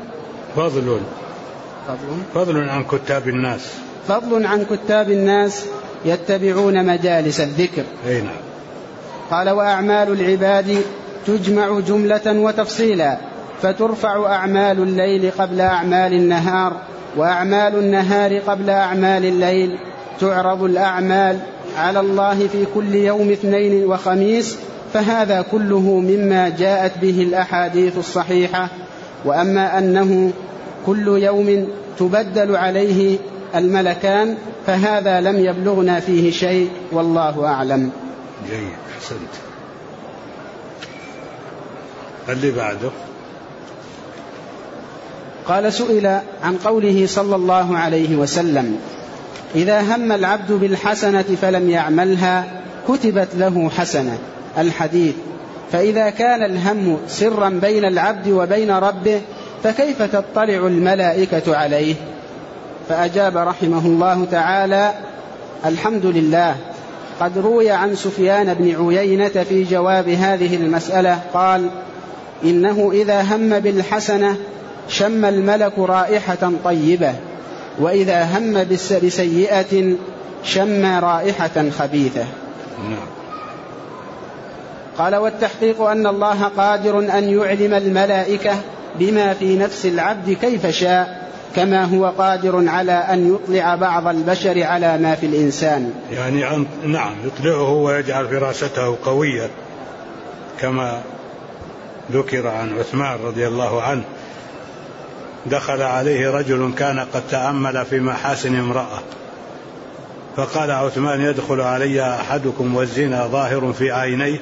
فضل عن كتاب الناس، فضل عن كتاب الناس يتبعون مجالس الذكر. نعم. قال: وأعمال العباد تجمع جملة وتفصيلا، فترفع أعمال الليل قبل أعمال النهار، وأعمال النهار قبل أعمال الليل. تعرض الأعمال على الله في كل يوم اثنين وخميس، فهذا كله مما جاءت به الأحاديث الصحيحة. وأما أنه كل يوم تبدل عليه الملكان فهذا لم يبلغنا فيه شيء، والله أعلم. جيد، أحسنت. اللي بعده. قال: سئل عن قوله صلى الله عليه وسلم: إذا هم العبد بالحسنة فلم يعملها كتبت له حسنة، الحديث. فإذا كان الهم سرا بين العبد وبين ربه فكيف تطلع الملائكة عليه؟ فأجاب رحمه الله تعالى: الحمد لله، قد روي عن سفيان بن عيينة في جواب هذه المسألة قال: إنه إذا هم بالحسنة شم الملك رائحة طيبة، وإذا هم بسيئة شم رائحة خبيثة. قال: والتحقيق أن الله قادر أن يعلم الملائكة بما في نفس العبد كيف شاء، كما هو قادر على أن يطلع بعض البشر على ما في الإنسان. يعني نعم، يطلعه ويجعل فراسته قوية، كما ذكر عن عثمان رضي الله عنه: دخل عليه رجل كان قد تأمل في محاسن امرأة، فقال عثمان: يدخل علي أحدكم والزنا ظاهر في عينيه؟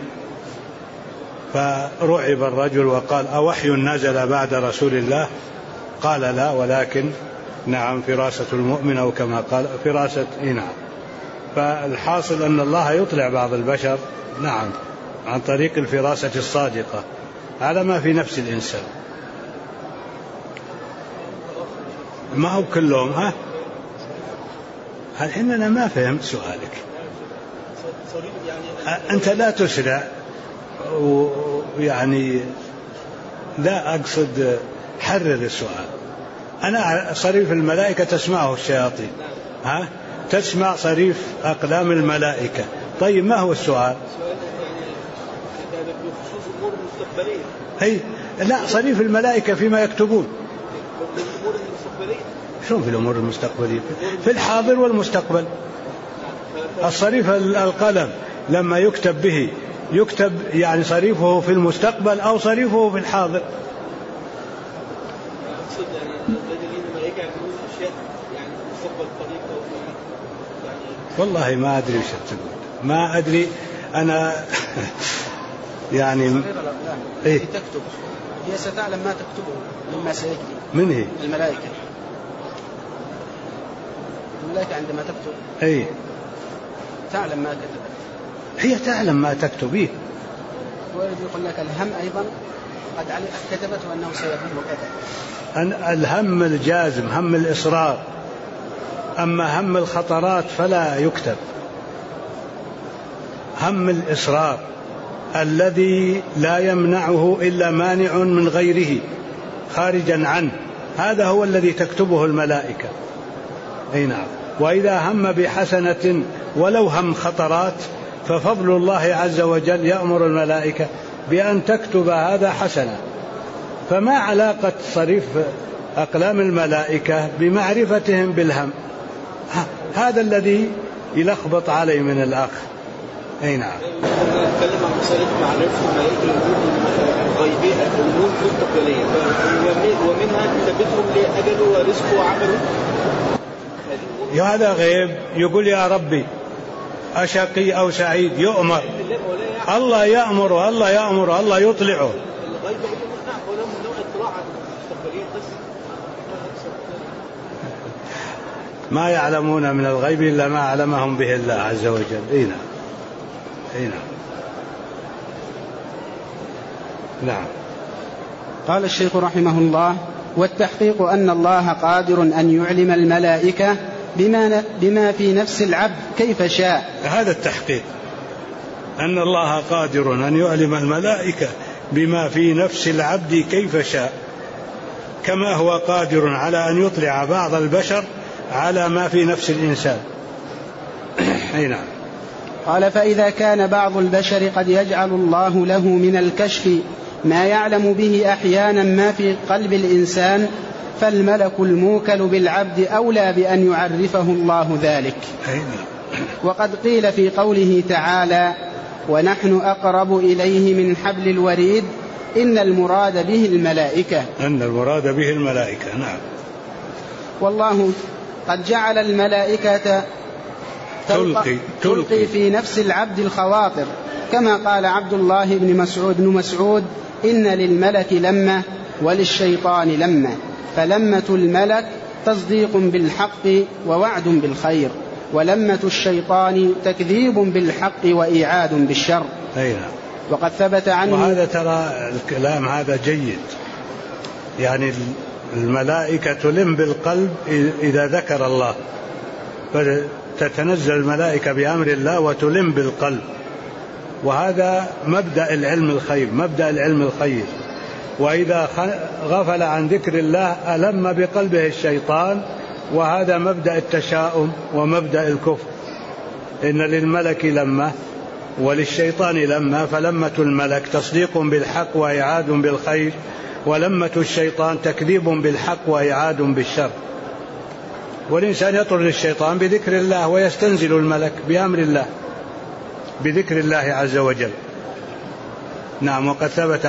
فرعب الرجل وقال: أوحي نزل بعد رسول الله؟ قال: لا، ولكن نعم فراسة المؤمن، أو كما قال فراسة نعم. فالحاصل أن الله يطلع بعض البشر نعم عن طريق الفراسة الصادقة على ما في نفس الإنسان. ما هو كلهم. الحين أنا ما فهمت سؤالك. أنت لا تسرع، ويعني لا أقصد حرر السؤال. أنا صريف الملائكة تسمعه الشياطين، تسمع صريف أقلام الملائكة. طيب ما هو السؤال؟ لا، صريف الملائكة فيما يكتبون. شلون في الأمور المستقبلية؟ في الحاضر والمستقبل. الصريف القلم لما يكتب به يكتب يعني صريفه في المستقبل أو صريفه في الحاضر؟ والله ما أدري وش تقول، ما أدري أنا يعني إيه؟ تكتب هي ستعلم ما تكتبه مما سيجري. من هي؟ الملائكة عندما تكتب تعلم ما كتبت. هي تعلم ما تكتبيه، يقول لك الهم أيضا قد كتبته أنه سيكون كذا. الهم الجازم، هم الإصرار، أما هم الخطرات فلا يكتب. هم الإصرار الذي لا يمنعه إلا مانع من غيره خارجا عنه، هذا هو الذي تكتبه الملائكة. أي نعم. وإذا هم بحسنة ولو هم خطرات ففضل الله عز وجل يأمر الملائكة بأن تكتب هذا حسنة. فما علاقة صريف أقلام الملائكة بمعرفتهم بالهم؟ هذا الذي يلخبط علي من الأخ. أي نعم. نتكلم عن مسألة معرفة الملائكة الغيبية الأمور المستقبلية ومنها كتابتهم لأجله ورزقه وعمله. هذا غيب. يقول يا ربي أشقي أو سعيد، يؤمر الله، يأمر الله، يأمر الله، يطلعه. ما يعلمون من الغيب إلا ما علمهم به الله عز وجل. أي نعم. أي نعم. نعم. قال الشيخ رحمه الله: والتحقيق أن الله قادر أن يعلم الملائكة بما في نفس العبد كيف شاء. هذا التحقيق، أن الله قادر أن يعلم الملائكة بما في نفس العبد كيف شاء، كما هو قادر على أن يطلع بعض البشر على ما في نفس الإنسان. أي نعم. قال: فإذا كان بعض البشر قد يجعل الله له من الكشف ما يعلم به أحيانا ما في قلب الإنسان، فالملك الموكل بالعبد أولى بأن يعرفه الله ذلك. وقد قيل في قوله تعالى: ونحن أقرب إليه من حبل الوريد، إن المراد به الملائكة. أن المراد به الملائكة. نعم. والله قد جعل الملائكة تلقي في نفس العبد الخواطر، كما قال عبد الله بن مسعود: إن للملك لمة وللشيطان لمة، فلمة الملك تصديق بالحق ووعد بالخير، ولمة الشيطان تكذيب بالحق وإيعاد بالشر. أيوة. وقد ثبت عنه. وهذا ترى الكلام هذا جيد، يعني الملائكة تلم بالقلب إذا ذكر الله، فتتنزل الملائكة بأمر الله وتلم بالقلب، وهذا مبدأ العلم الخير، مبدأ العلم الخير. وإذا غفل عن ذكر الله ألم بقلبه الشيطان، وهذا مبدأ التشاؤم ومبدأ الكفر. إن للملك لمة وللشيطان لمة، فلمة الملك تصديق بالحق وإعاد بالخير، ولمة الشيطان تكذيب بالحق وإعاد بالشر. والإنسان يطرد الشيطان بذكر الله، ويستنزل الملك بأمر الله بذكر الله عز وجل. نعم. وقد ثبت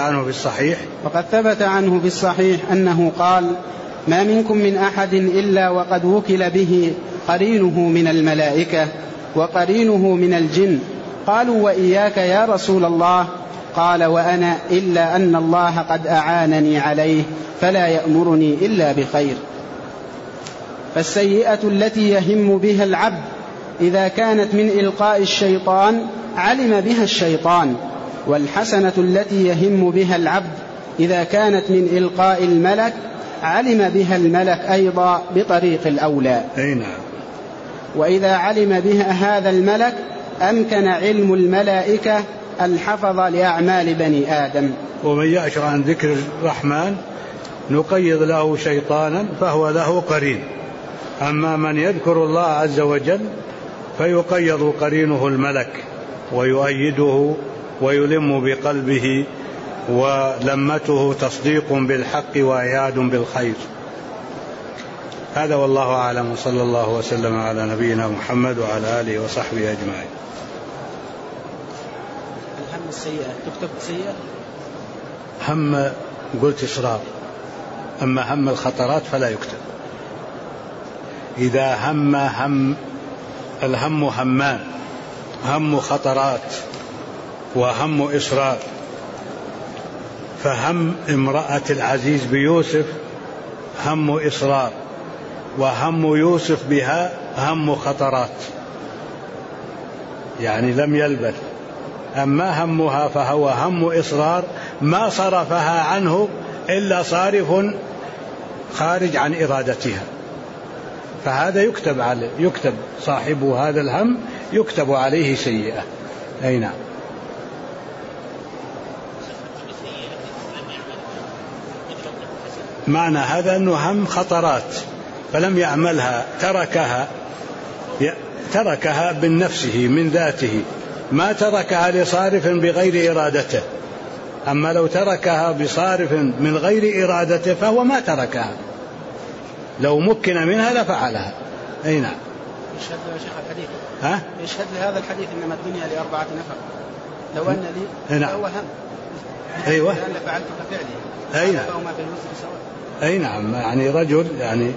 عنه في الصحيح أنه قال: ما منكم من أحد إلا وقد وكل به قرينه من الملائكة وقرينه من الجن. قالوا: وإياك يا رسول الله؟ قال: وأنا إلا أن الله قد أعانني عليه فلا يأمرني إلا بخير. فالسيئة التي يهم بها العبد إذا كانت من إلقاء الشيطان علم بها الشيطان، والحسنة التي يهم بها العبد إذا كانت من إلقاء الملك علم بها الملك أيضا بطريق الأولى. وإذا علم بها هذا الملك أمكن علم الملائكة الحفظ لأعمال بني آدم. ومن يعش عن ذكر الرحمن نقيض له شيطانا فهو له قرين. أما من يذكر الله عز وجل فيقيض قرينه الملك ويؤيده ويلم بقلبه، ولمته تصديق بالحق وإعاد بالخير. هذا والله أعلم، صلى الله وسلم على نبينا محمد وعلى آله وصحبه أجمعين. الهم السيئة تكتب سيئة؟ هم قلت إصرار، أما هم الخطرات فلا يكتب. إذا هم الهم همان، هم خطرات وهم إصرار. فهم امرأة العزيز بيوسف هم إصرار، وهم يوسف بها هم خطرات، يعني لم يلبث أما همها فهو هم إصرار ما صرفها عنه إلا صارف خارج عن إرادتها، فهذا يكتب صاحب هذا الهم يكتب عليه سيئة. أي نعم. معنى هذا أنه هم خطرات فلم يعملها، تركها من نفسه من ذاته، ما تركها لصارف بغير إرادته. أما لو تركها بصارف من غير إرادته فهو ما تركها، لو مكن منها لفعلها. أي نعم. يشهد يا شيخ الحديث، يشهد لهذا الحديث إنما الدنيا ل4 نفر، لو أن لي نعم. هو هم. أيوة. لأن فعلت كفعلي. أي نعم. فهما في الوزر سواء. أي نعم. يعني رجل يعني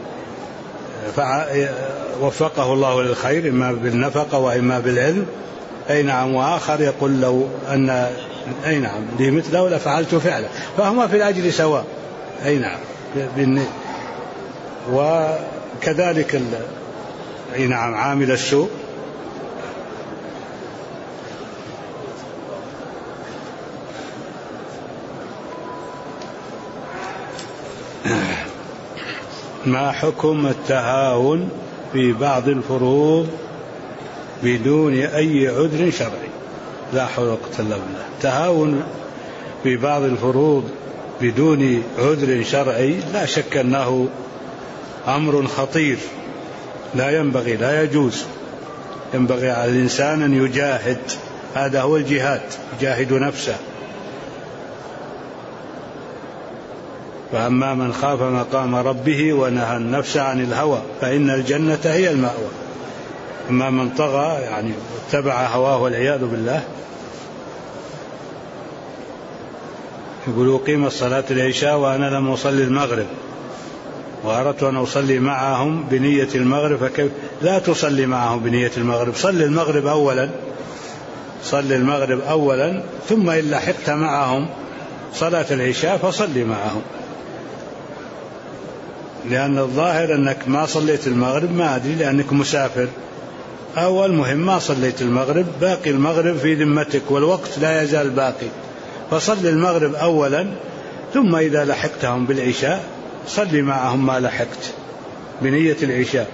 وفقه الله للخير إما بالنفقة وإما بالعلم. أي نعم. وآخر يقول لو أن أي نعم لي مثله لفعلت فعله، فهما في الأجر سواء. أي نعم. وكذلك أي نعم عامل السوء ما حكم التهاون في بعض الفروض بدون أي عذر شرعي؟ لا حول ولا قوة إلا بالله. تهاون في بعض الفروض بدون عذر شرعي لا شك أنه أمر خطير، لا ينبغي، لا يجوز. ينبغي على الإنسان أن يجاهد، هذا هو الجهاد، يجاهد نفسه. فأما من خاف مقام ربه ونهى النفس عن الهوى فإن الجنة هي المأوى. أما من طغى يعني اتبع هواه والعياذ بالله. يقول قيم الصلاة العشاء وأنا لم أصلي المغرب وأردت أن أصلي معهم بنية المغرب، فكيف؟ لا تصلي معهم بنية المغرب، صل المغرب أولا، صل المغرب أولا، ثم إن لحقت معهم صلاة العشاء فصلي معهم، لأن الظاهر أنك ما صليت المغرب، ما أدري لأنك مسافر أو المهم ما صليت المغرب، باقي المغرب في ذمتك والوقت لا يزال باقي، فصل المغرب أولا، ثم إذا لحقتهم بالعشاء صلي معهم ما لحقت بنية العشاء.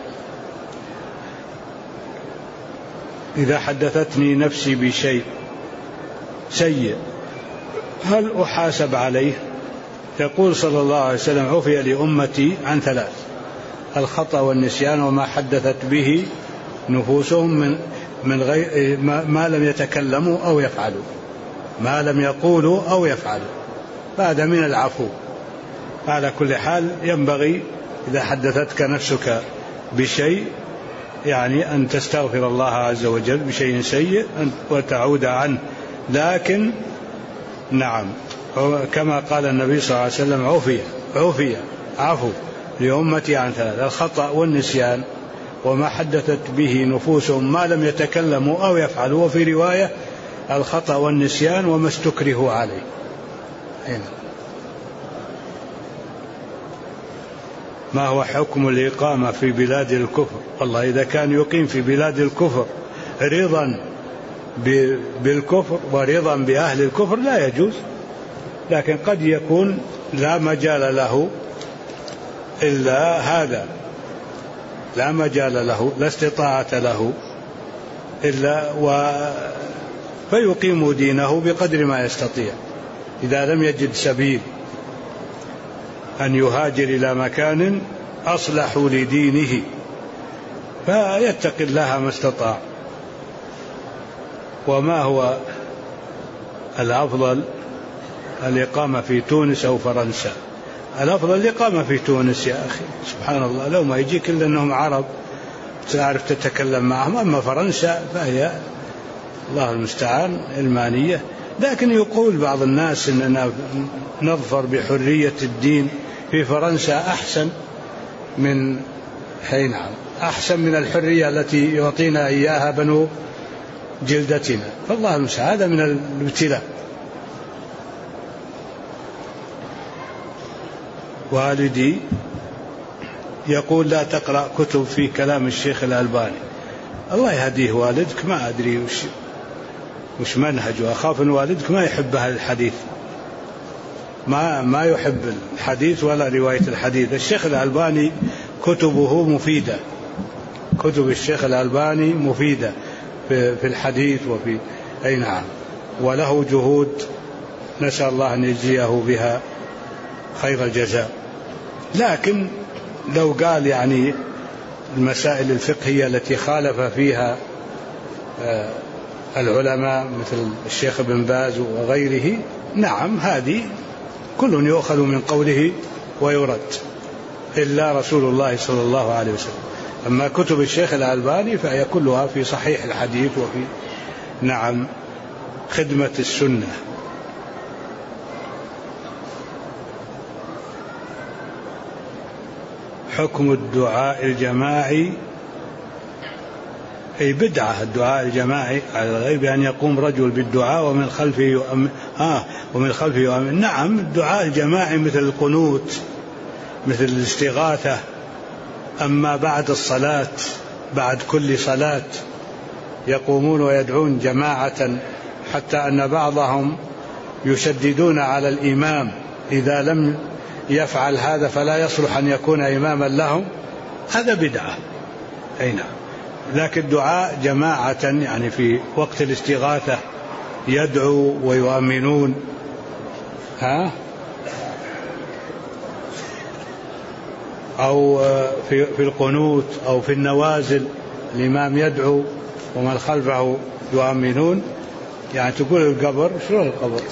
إذا حدثتني نفسي بشيء سيء هل أحاسب عليه؟ يقول صلى الله عليه وسلم عفي لأمتي عن 3: الخطأ والنسيان وما حدثت به نفوسهم من غير ما لم يتكلموا أو يفعلوا، ما لم يقولوا أو يفعلوا، هذا من العفو. على كل حال ينبغي إذا حدثتك نفسك بشيء يعني أن تستغفر الله عز وجل بشيء سيء وتعود عنه، لكن نعم كما قال النبي صلى الله عليه وسلم عفي عفو لأمتي عن 3: الخطأ والنسيان وما حدثت به نفوسهم ما لم يتكلموا أو يفعلوا، وفي رواية الخطأ والنسيان وما استكرهوا عليه. هنا. ما هو حكم الإقامة في بلاد الكفر؟ والله إذا كان يقيم في بلاد الكفر رضا بالكفر ورضا بأهل الكفر لا يجوز، لكن قد يكون لا مجال له إلا هذا، لا مجال له، لا استطاعة له إلا فيقيم دينه بقدر ما يستطيع. إذا لم يجد سبيل أن يهاجر إلى مكان أصلح لدينه فيتق الله ما استطاع. وما هو الأفضل، الإقامة في تونس أو فرنسا؟ الأفضل الإقامة في تونس يا أخي، سبحان الله، لو ما يجيك إلا أنهم عرب تعرف تتكلم معهم. أما فرنسا فهي الله المستعان علمانية. لكن يقول بعض الناس أننا نظفر بحرية الدين في فرنسا أحسن من أحسن من الحرية التي يعطينا إياها بنو جلدتنا، فالله المستعان، هذا من الابتلاء. والدي يقول لا تقرأ كتب في كلام الشيخ الألباني. الله يهديه والدك، ما أدري وش مش منهج. وأخاف أن والدك ما يحب هذا الحديث، ما يحب الحديث ولا رواية الحديث. الشيخ الألباني كتبه مفيدة، كتب الشيخ الألباني مفيدة في الحديث وفي أي نعم، وله جهود نسأل الله أن يجزيه بها خير الجزاء. لكن لو قال يعني المسائل الفقهية التي خالف فيها العلماء مثل الشيخ بن باز وغيره، نعم هذه كل يؤخذ من قوله ويرد إلا رسول الله صلى الله عليه وسلم. أما كتب الشيخ الألباني فهي كلها في صحيح الحديث وفي نعم خدمة السنة. حكم الدعاء الجماعي، أي بدعة الدعاء الجماعي على الغير بأن يقوم رجل بالدعاء ومن خلفه يؤمن ومن خلفه يؤمن. نعم الدعاء الجماعي مثل القنوت مثل الاستغاثة. أما بعد الصلاة بعد كل صلاة يقومون ويدعون جماعة، حتى أن بعضهم يشددون على الإمام إذا لم يفعل هذا فلا يصلح أن يكون إماما لهم، هذا بدعة. أي نعم. لكن الدعاء جماعة يعني في وقت الاستغاثة يدعو ويؤمنون أو في القنوت أو في النوازل الإمام يدعو ومن خلفه يؤمنون. يعني تقول القبر، شو القبر؟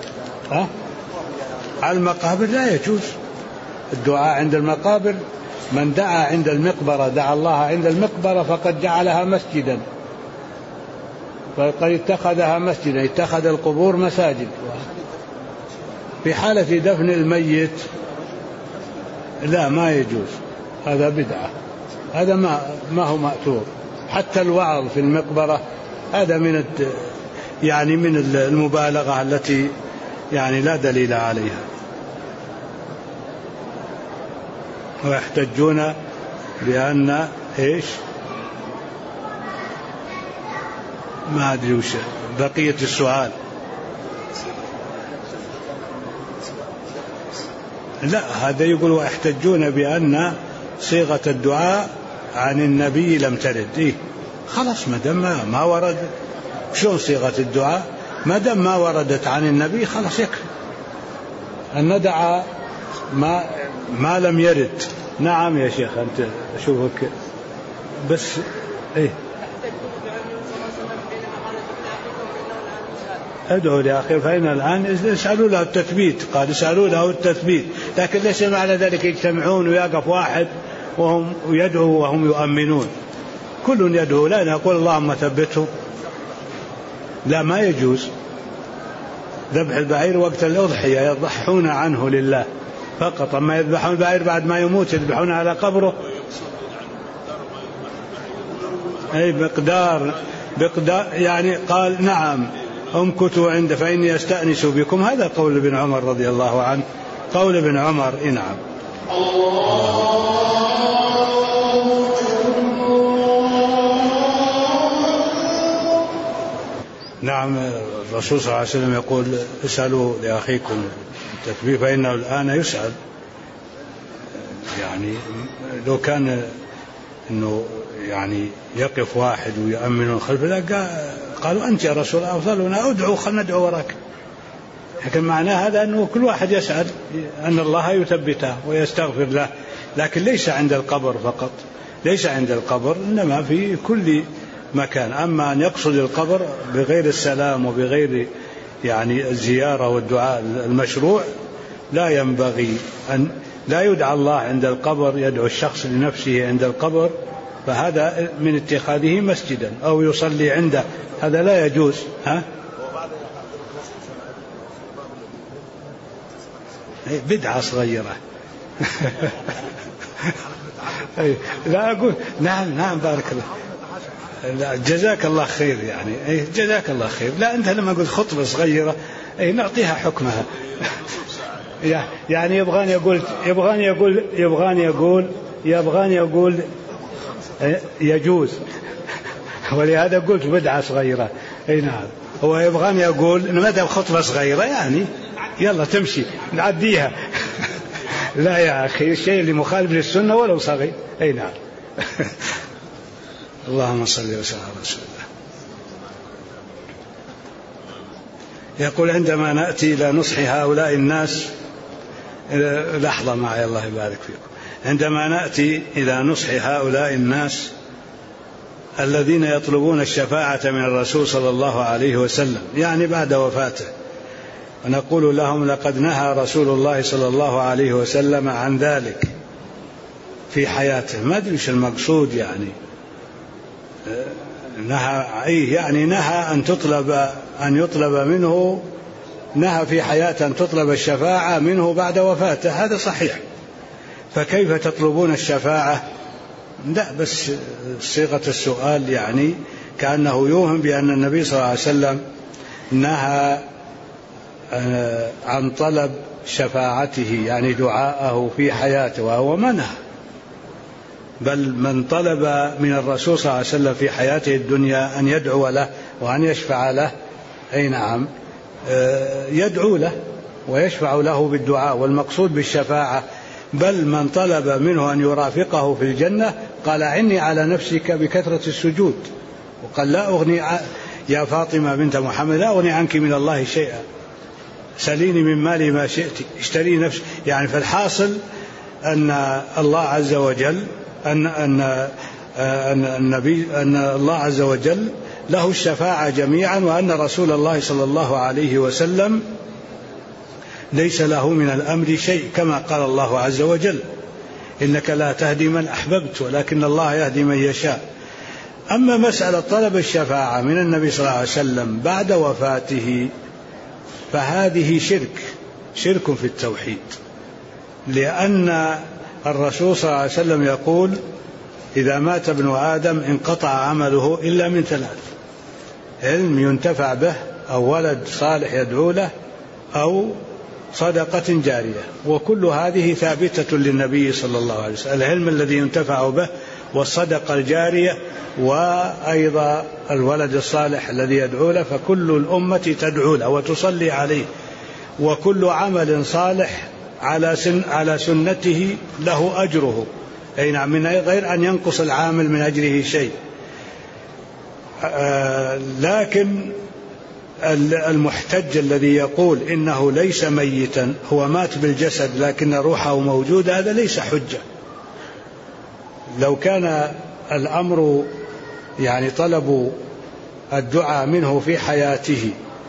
على المقابر لا يجوز الدعاء عند المقابر. من دعا عند المقبرة دعا الله عند المقبرة فقد جعلها مسجدا، فقد اتخذها مسجدا، اتخذ القبور مساجد. في حالة دفن الميت لا ما يجوز، هذا بدعة، هذا ما هو مأثور. حتى الوعظ في المقبرة هذا من المبالغة التي يعني لا دليل عليها. ويحتجون بأن إيش ما أدري وش بقية السؤال. لا هذا يقول ويحتجون بأن صيغة الدعاء عن النبي لم ترد. خلاص ما دام ما ورد، شلون صيغة الدعاء ما دام ما وردت عن النبي خلاص يكفي أن ندعى ما لم يرد. نعم يا شيخ أنت أشوفك بس ادعوا لأخير فإن الآن يسألوا له التثبيت، قال يسألوا له التثبيت، لكن ليس معنى ذلك يجتمعون ويقف واحد وهم يدعوا وهم يؤمنون. كل يدعو، لا نقول اللهم ثبته، لا ما يجوز. ذبح البعير وقت الأضحية يضحون عنه لله فقط، أما يذبحون البعير بعد ما يموت يذبحون على قبره أي بقدار يعني. قال نعم امكثوا عند فإني أستأنس بكم، هذا قول ابن عمر رضي الله عنه، قول ابن عمر. نعم. نعم الرسول صلى الله عليه وسلم يقول اسألوا لأخيكم التكبير فإنه الآن يسأل. يعني لو كان إنه يعني يقف واحد ويؤمن خلفه قالوا أنت يا رسول الله أفضلنا أدعو خلنا ندعو وراك، لكن معناه هذا أنه كل واحد يسأل أن الله يثبته ويستغفر له، لكن ليس عند القبر فقط، ليس عند القبر إنما في كل مكان. أما أن يقصد القبر بغير السلام وبغير يعني الزيارة والدعاء المشروع لا ينبغي أن لا يدعى الله عند القبر، يدعو الشخص لنفسه عند القبر، فهذا من اتخاذه مسجدا أو يصلي عنده، هذا لا يجوز. بدعة صغيرة. لا أقول نعم بارك الله، لا جزاك الله خير يعني جزاك الله خير. لا أنت لما قلت خطبة صغيرة نعطيها حكمها. يعني يبغاني يقول يجوز، ولهذا قلت بدعة صغيرة. نعم. هو يبغاني أقول إن مدى خطبة صغيرة يعني يلا تمشي نعديها. لا يا أخي الشيء اللي مخالف للسنة ولو صغير. أي نعم. اللهم صل وسلم على رسول الله. يقول عندما نأتي إلى نصح هؤلاء الناس، لحظة معي الله يبارك فيكم، عندما نأتي إلى نصح هؤلاء الناس الذين يطلبون الشفاعة من الرسول صلى الله عليه وسلم يعني بعد وفاته، ونقول لهم لقد نهى رسول الله صلى الله عليه وسلم عن ذلك في حياته. ما أدري إيش المقصود يعني نهى، يعني نهى أن يطلب منه، نهى في حياته أن تطلب الشفاعة منه بعد وفاته، هذا صحيح. فكيف تطلبون الشفاعة؟ لا بس صيغة السؤال يعني كأنه يوهم بأن النبي صلى الله عليه وسلم نهى عن طلب شفاعته يعني دعاءه في حياته، وهو منع. بل من طلب من الرسول صلى الله عليه وسلم في حياته الدنيا أن يدعو له وأن يشفع له، أي نعم يدعو له ويشفع له بالدعاء، والمقصود بالشفاعة. بل من طلب منه أن يرافقه في الجنة قال عني على نفسك بكثرة السجود، وقال لا أغني يا فاطمة بنت محمد لا أغني عنك من الله شيئا، سليني من مالي ما شئت، اشتري نفسي. يعني فالحاصل أن الله عز وجل أن الله عز وجل له الشفاعة جميعا، وأن رسول الله صلى الله عليه وسلم ليس له من الأمر شيء، كما قال الله عز وجل إنك لا تهدي من أحببت ولكن الله يهدي من يشاء. أما مسألة طلب الشفاعة من النبي صلى الله عليه وسلم بعد وفاته فهذه شرك في التوحيد، لأن الرسول صلى الله عليه وسلم يقول إذا مات ابن آدم انقطع عمله إلا من ثلاث: علم ينتفع به، أو ولد صالح يدعو له، أو صدقة جارية. وكل هذه ثابتة للنبي صلى الله عليه وسلم، العلم الذي ينتفع به، والصدقة الجارية، وأيضا الولد الصالح الذي يدعو له، فكل الأمة تدعو له وتصلي عليه، وكل عمل صالح على سنته له أجره، أي نعم، من غير أن ينقص العامل من أجره شيء. لكن المحتج الذي يقول إنه ليس ميتا، هو مات بالجسد لكن روحه موجودة، هذا ليس حجة. لو كان الأمر يعني طلب الدعاء منه في حياته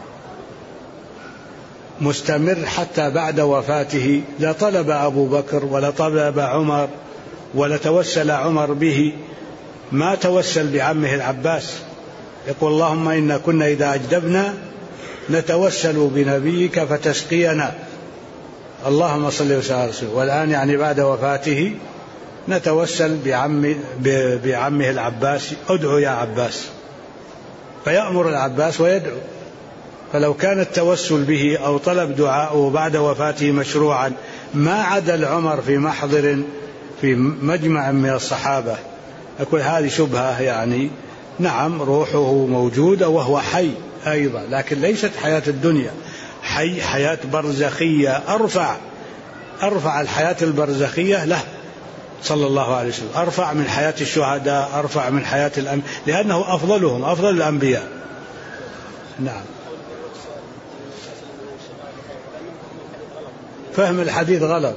مستمر حتى بعد وفاته لطلب أبو بكر ولا طلب عمر ولا توسل عمر به، ما توسل بعمه العباس. يقول اللهم إنا كنا إذا أجدبنا نتوسل بنبيك فتسقينا، اللهم صل وسلم على رسوله. والآن يعني بعد وفاته نتوسل بعمه العباس، ادعو يا عباس، فيأمر العباس ويدعو. فلو كان التوسل به أو طلب دعاءه بعد وفاته مشروعا ما عدا عمر في محضر في مجمع من الصحابة، أقول هذه شبهة. يعني نعم روحه موجودة وهو حي أيضا، لكن ليست حياة الدنيا، حياة برزخية أرفع الحياة البرزخية له صلى الله عليه وسلم، أرفع من حياة الشهداء، أرفع من حياة الأنبياء، لأنه أفضلهم، أفضل الأنبياء. نعم. فهم الحديث غلط.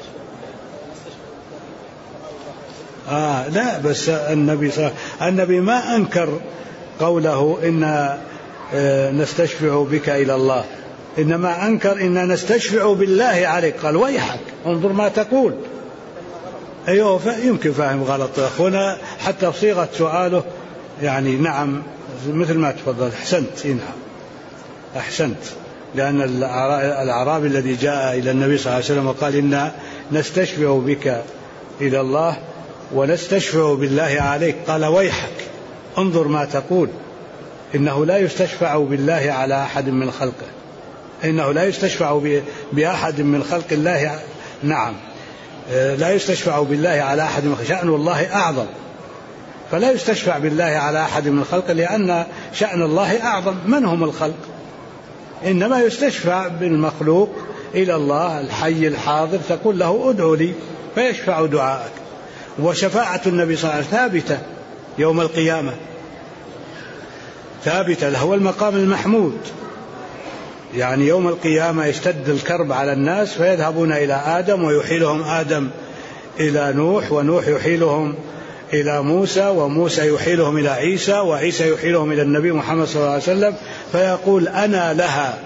لا بس النبي ما أنكر قوله إن نستشفع بك إلى الله، إنما أنكر إن نستشفع بالله عليك، قال ويحك انظر ما تقول. أيوه يمكن فاهم غلط أخونا، حتى صيغة سؤاله يعني نعم مثل ما تفضل. أحسنت، نعم أحسنت، لأن الأعرابي الذي جاء إلى النبي صلى الله عليه وسلم وقال إنا نستشفع بك إلى الله ونستشفع بالله عليك، قال ويحك انظر ما تقول، إنه لا يستشفع بالله على أحد من خلقه، إنه لا يستشفع بأحد من خلق الله. نعم لا يستشفع بالله على أحد من خلقه، شأن الله أعظم. فلا يستشفع بالله على أحد من الخلق، لأن شأن الله أعظم. من هم الخلق؟ إنما يستشفع بالمخلوق إلى الله الحي الحاضر، تقول له ادعو لي فيشفع دعاءك. وشفاعة النبي صلى الله عليه وسلم ثابتة يوم القيامة، ثابتة له المقام المحمود. يعني يوم القيامة يشتد الكرب على الناس فيذهبون إلى آدم ويحيلهم آدم إلى نوح، ونوح يحيلهم إلى موسى، وموسى يحيلهم إلى عيسى، وعيسى يحيلهم إلى النبي محمد صلى الله عليه وسلم، فيقول أنا لها،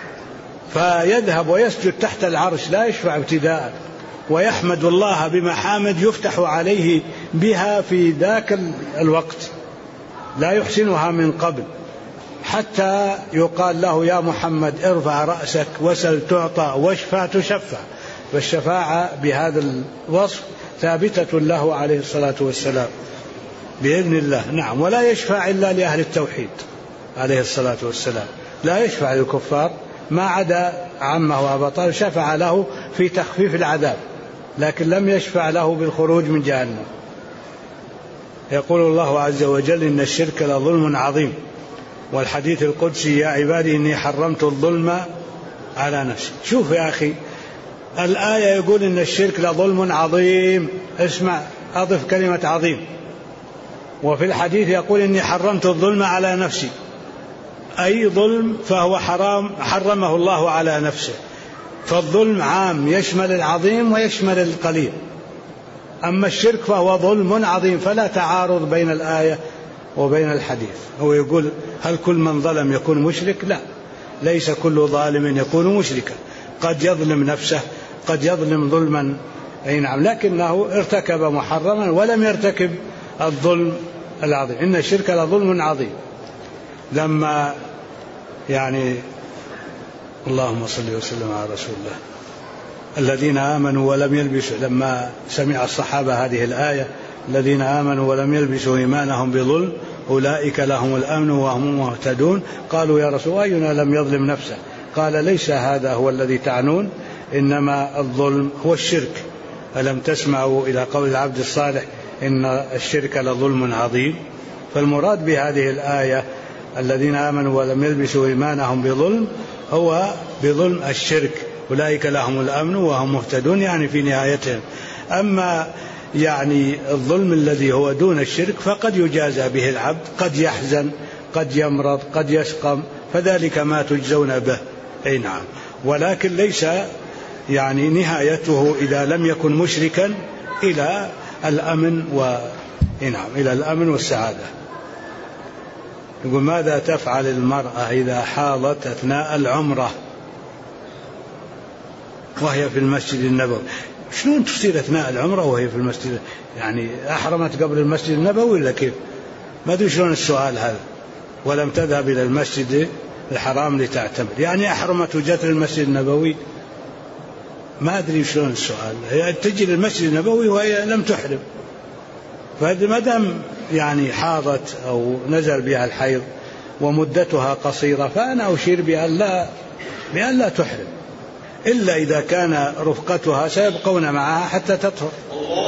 فيذهب ويسجد تحت العرش لا يشفع ابتداء، ويحمد الله بمحامد يفتح عليه بها في ذاك الوقت لا يحسنها من قبل، حتى يقال له يا محمد ارفع رأسك وسل تعطى واشفع تشفع. والشفاعة بهذا الوصف ثابتة له عليه الصلاة والسلام بإذن الله. نعم. ولا يشفع إلا لأهل التوحيد عليه الصلاة والسلام، لا يشفع للكفار، ما عدا عمه أبا طالب شفع له في تخفيف العذاب، لكن لم يشفع له بالخروج من جهنم. يقول الله عز وجل إن الشرك لظلم عظيم، والحديث القدسي يا عبادي إني حرمت الظلم على نفسي. شوف يا أخي، الآية يقول إن الشرك لظلم عظيم، اسمع أضف كلمة عظيم، وفي الحديث يقول إني حرمت الظلم على نفسي، أي ظلم فهو حرام حرمه الله على نفسه. فالظلم عام يشمل العظيم ويشمل القليل، أما الشرك فهو ظلم عظيم، فلا تعارض بين الآية وبين الحديث. هو يقول هل كل من ظلم يكون مشرك؟ لا، ليس كل ظالم يكون مشركا، قد يظلم نفسه، قد يظلم ظلما أي نعم، لكنه ارتكب محرما ولم يرتكب الظلم العظيم. إن الشرك لظلم عظيم. لما يعني اللهم صل وسلم على رسول الله، الذين آمنوا ولم يلبسوا، لما سمع الصحابة هذه الآية الذين آمنوا ولم يلبسوا إيمانهم بظلم أولئك لهم الأمن وهم مهتدون، قالوا يا رسول الله أينا لم يظلم نفسه؟ قال ليس هذا هو الذي تعنون، إنما الظلم هو الشرك. ألم تسمعوا إلى قول العبد الصالح إن الشرك لظلم عظيم؟ فالمراد بهذه الآية الذين آمنوا ولم يلبسوا إيمانهم بظلم هو بظلم الشرك، أولئك لهم الأمن وهم مهتدون، يعني في نهايتهم. أما يعني الظلم الذي هو دون الشرك فقد يجازى به العبد، قد يحزن، قد يمرض، قد يسقم، فذلك ما تجزون به. أي نعم. ولكن ليس يعني نهايته إذا لم يكن مشركا إلى الأمن إلى الأمن والسعادة. يقول ماذا تفعل المرأة إذا حاضت أثناء العمرة وهي في المسجد النبوي؟ شلون تصير أثناء العمرة وهي في المسجد؟ يعني أحرمت قبل المسجد النبوي ولا كيف؟ ما أدري شلون السؤال هذا. ولم تذهب إلى المسجد الحرام لتعتمر، يعني أحرمت وجت للمسجد النبوي؟ ما أدري شلون السؤال. هي تجي للمسجد النبوي وهي لم تحرم، فما دام يعني حاضت أو نزل بها الحيض ومدتها قصيرة فأنا أشير بأن لا تحرم، إلا إذا كان رفقتها سيبقون معها حتى تطهر.